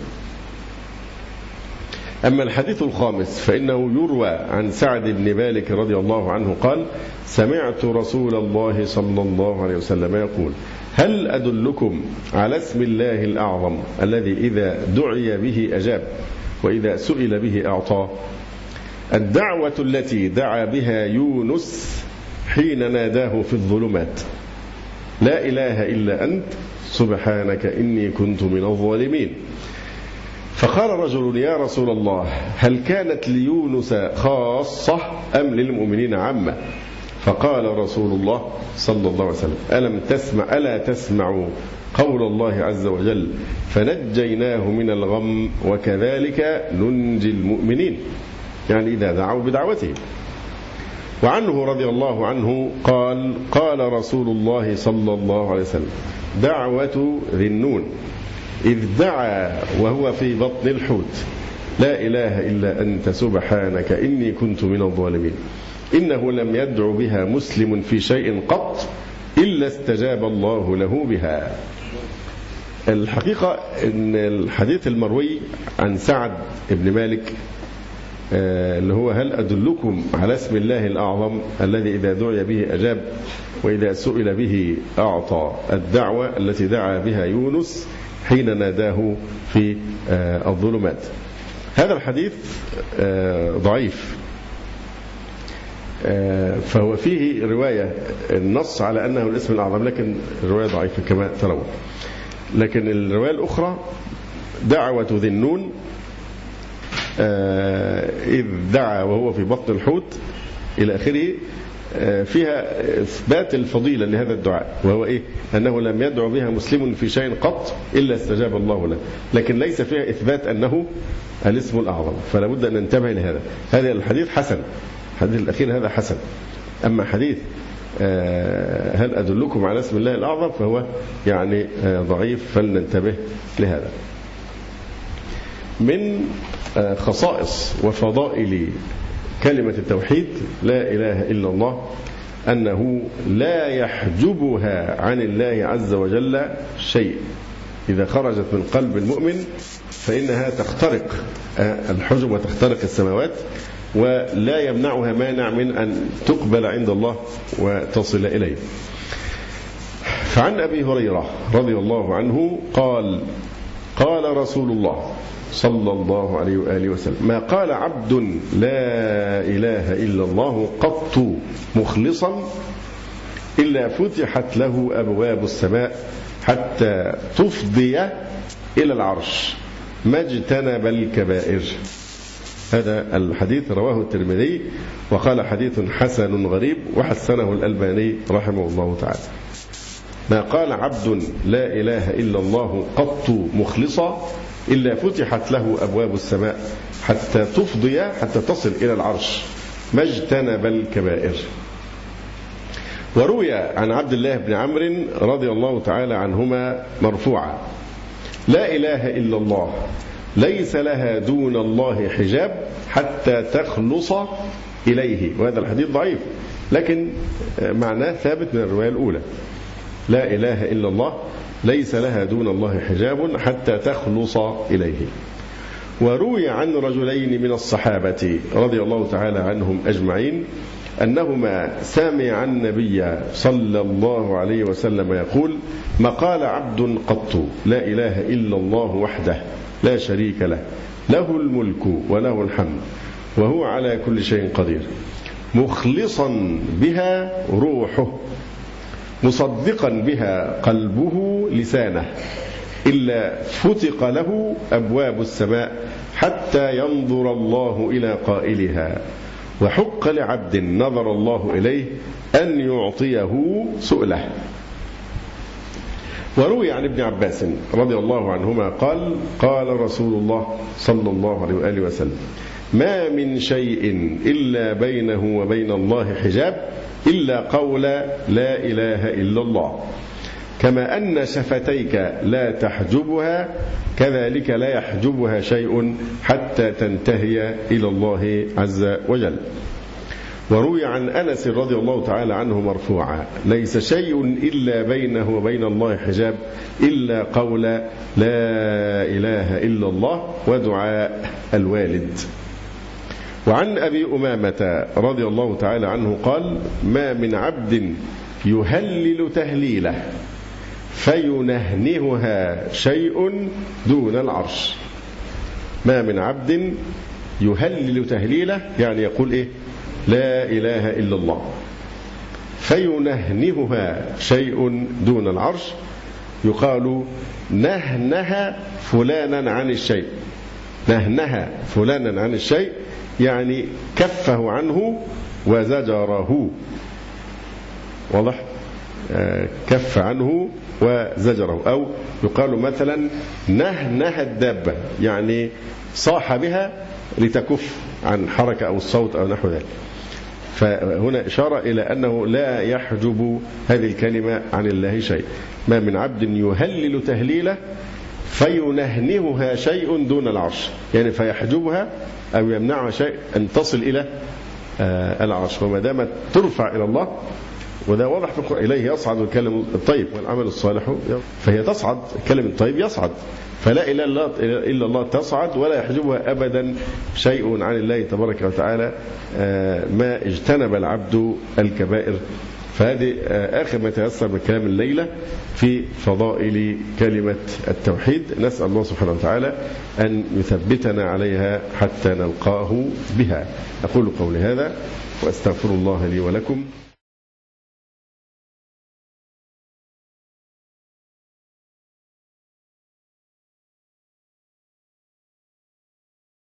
أما الحديث الخامس فإنه يروى عن سعد بن مالك رضي الله عنه قال سمعت رسول الله صلى الله عليه وسلم يقول هل أدلكم على اسم الله الأعظم الذي إذا دعي به أجاب وإذا سئل به أعطى؟ الدعوة التي دعا بها يونس حين ناداه في الظلمات لا إله إلا أنت سبحانك إني كنت من الظالمين. فقال رجل يا رسول الله هل كانت ليونس خاصة أم للمؤمنين عامة؟ فقال رسول الله صلى الله عليه وسلم ألا تسمعوا قول الله عز وجل فنجيناه من الغم وكذلك ننجي المؤمنين، يعني إذا دعوا بدعوته. وعنه رضي الله عنه قال قال رسول الله صلى الله عليه وسلم دعوة ذي النون إذ دعا وهو في بطن الحوت لا إله إلا أنت سبحانك إني كنت من الظالمين. إنه لم يدع بها مسلم في شيء قط إلا استجاب الله له بها. الحقيقة أن الحديث المروي عن سعد بن مالك اللي هو هل أدلكم على اسم الله الأعظم الذي إذا دعي به أجاب وإذا سئل به أعطى، الدعوة التي دعا بها يونس حين ناداه في الظلمات. هذا الحديث ضعيف، فهو فيه رواية النص على أنه الاسم الأعظم، لكن الرواية ضعيفة كما ترون. لكن الرواية الأخرى دعوة ذي النون إذ دعا وهو في بطن الحوت إلى آخره، فيها إثبات الفضيلة لهذا الدعاء، وهو إيه؟ أنه لم يدعو بها مسلم في شيء قط إلا استجاب الله له، لكن ليس فيها إثبات أنه الاسم الأعظم، فلا بد أن ننتبه لهذا. هذا الحديث حسن، الحديث الأخير هذا حسن. أما حديث هل أدلكم على اسم الله الأعظم فهو يعني ضعيف، فلننتبه لهذا. من خصائص وفضائل كلمة التوحيد لا إله إلا الله أنه لا يحجبها عن الله عز وجل شيء. إذا خرجت من قلب المؤمن فإنها تخترق الحجب وتخترق السماوات، ولا يمنعها مانع من أن تقبل عند الله وتصل إليه. فعن أبي هريرة رضي الله عنه قال قال رسول الله صلى الله عليه وآله وسلم ما قال عبد لا إله إلا الله قط مخلصا إلا فتحت له أبواب السماء حتى تفضي إلى العرش ما اجتنب الكبائر. هذا الحديث رواه الترمذي وقال حديث حسن غريب، وحسنه الألباني رحمه الله تعالى. ما قال عبد لا إله إلا الله قط مخلصا إلا فتحت له أبواب السماء حتى تفضي، حتى تصل إلى العرش ما اجتنب الكبائر. وروي عن عبد الله بن عمرو رضي الله تعالى عنهما مرفوعا لا إله إلا الله ليس لها دون الله حجاب حتى تخلص إليه. وهذا الحديث ضعيف، لكن معناه ثابت من الرواية الأولى. لا إله إلا الله ليس لها دون الله حجاب حتى تخلص إليه. وروي عن رجلين من الصحابة رضي الله تعالى عنهم أجمعين أنهما سمع النبي صلى الله عليه وسلم يقول ما قال عبد قط لا إله إلا الله وحده لا شريك له له الملك وله الحمد وهو على كل شيء قدير مخلصا بها روحه مصدقا بها قلبه لسانه إلا فتق له أبواب السماء حتى ينظر الله إلى قائلها وحق لعبد نظر الله إليه أن يعطيه سؤله. وروي عن ابن عباس رضي الله عنهما قال قال رسول الله صلى الله عليه وآله وسلم ما من شيء إلا بينه وبين الله حجاب إلا قول لا إله إلا الله كما أن شفتيك لا تحجبها كذلك لا يحجبها شيء حتى تنتهي إلى الله عز وجل. وروي عن أنس رضي الله تعالى عنه مرفوعا ليس شيء إلا بينه وبين الله حجاب إلا قول لا إله إلا الله ودعاء الوالد. وعن أبي أمامة رضي الله تعالى عنه قال ما من عبد يهلل تهليله فينهنهها شيء دون العرش. ما من عبد يهلل تهليله يعني يقول إيه لا إله إلا الله فينهنهها شيء دون العرش يقال نهنها فلانا عن الشيء. نهنها فلانا عن الشيء يعني كفه عنه وزجره. واضح؟ كف عنه وزجره. أو يقال مثلا نهنها الدابة يعني صاح بها لتكف عن حركة أو الصوت أو نحو ذلك. فهنا إشارة إلى أنه لا يحجب هذه الكلمة عن الله شيء. ما من عبد يهلل تهليله فينهنهها شيء دون العرش يعني فيحجبها أو يمنعها شيء أن تصل إلى العرش. وما دامت ترفع إلى الله، وده واضح في القرآن، إليه يصعد الكلم الطيب والعمل الصالح، فهي تصعد، الكلم الطيب يصعد، فلا إله إلا الله تصعد، ولا يحجبها أبدا شيء عن الله تبارك وتعالى ما اجتنب العبد الكبائر. فهذه آخر ما تيسر من كلام الليلة في فضائل كلمة التوحيد. نسأل الله سبحانه وتعالى أن يثبتنا عليها حتى نلقاه بها. أقول قولي هذا وأستغفر الله لي ولكم.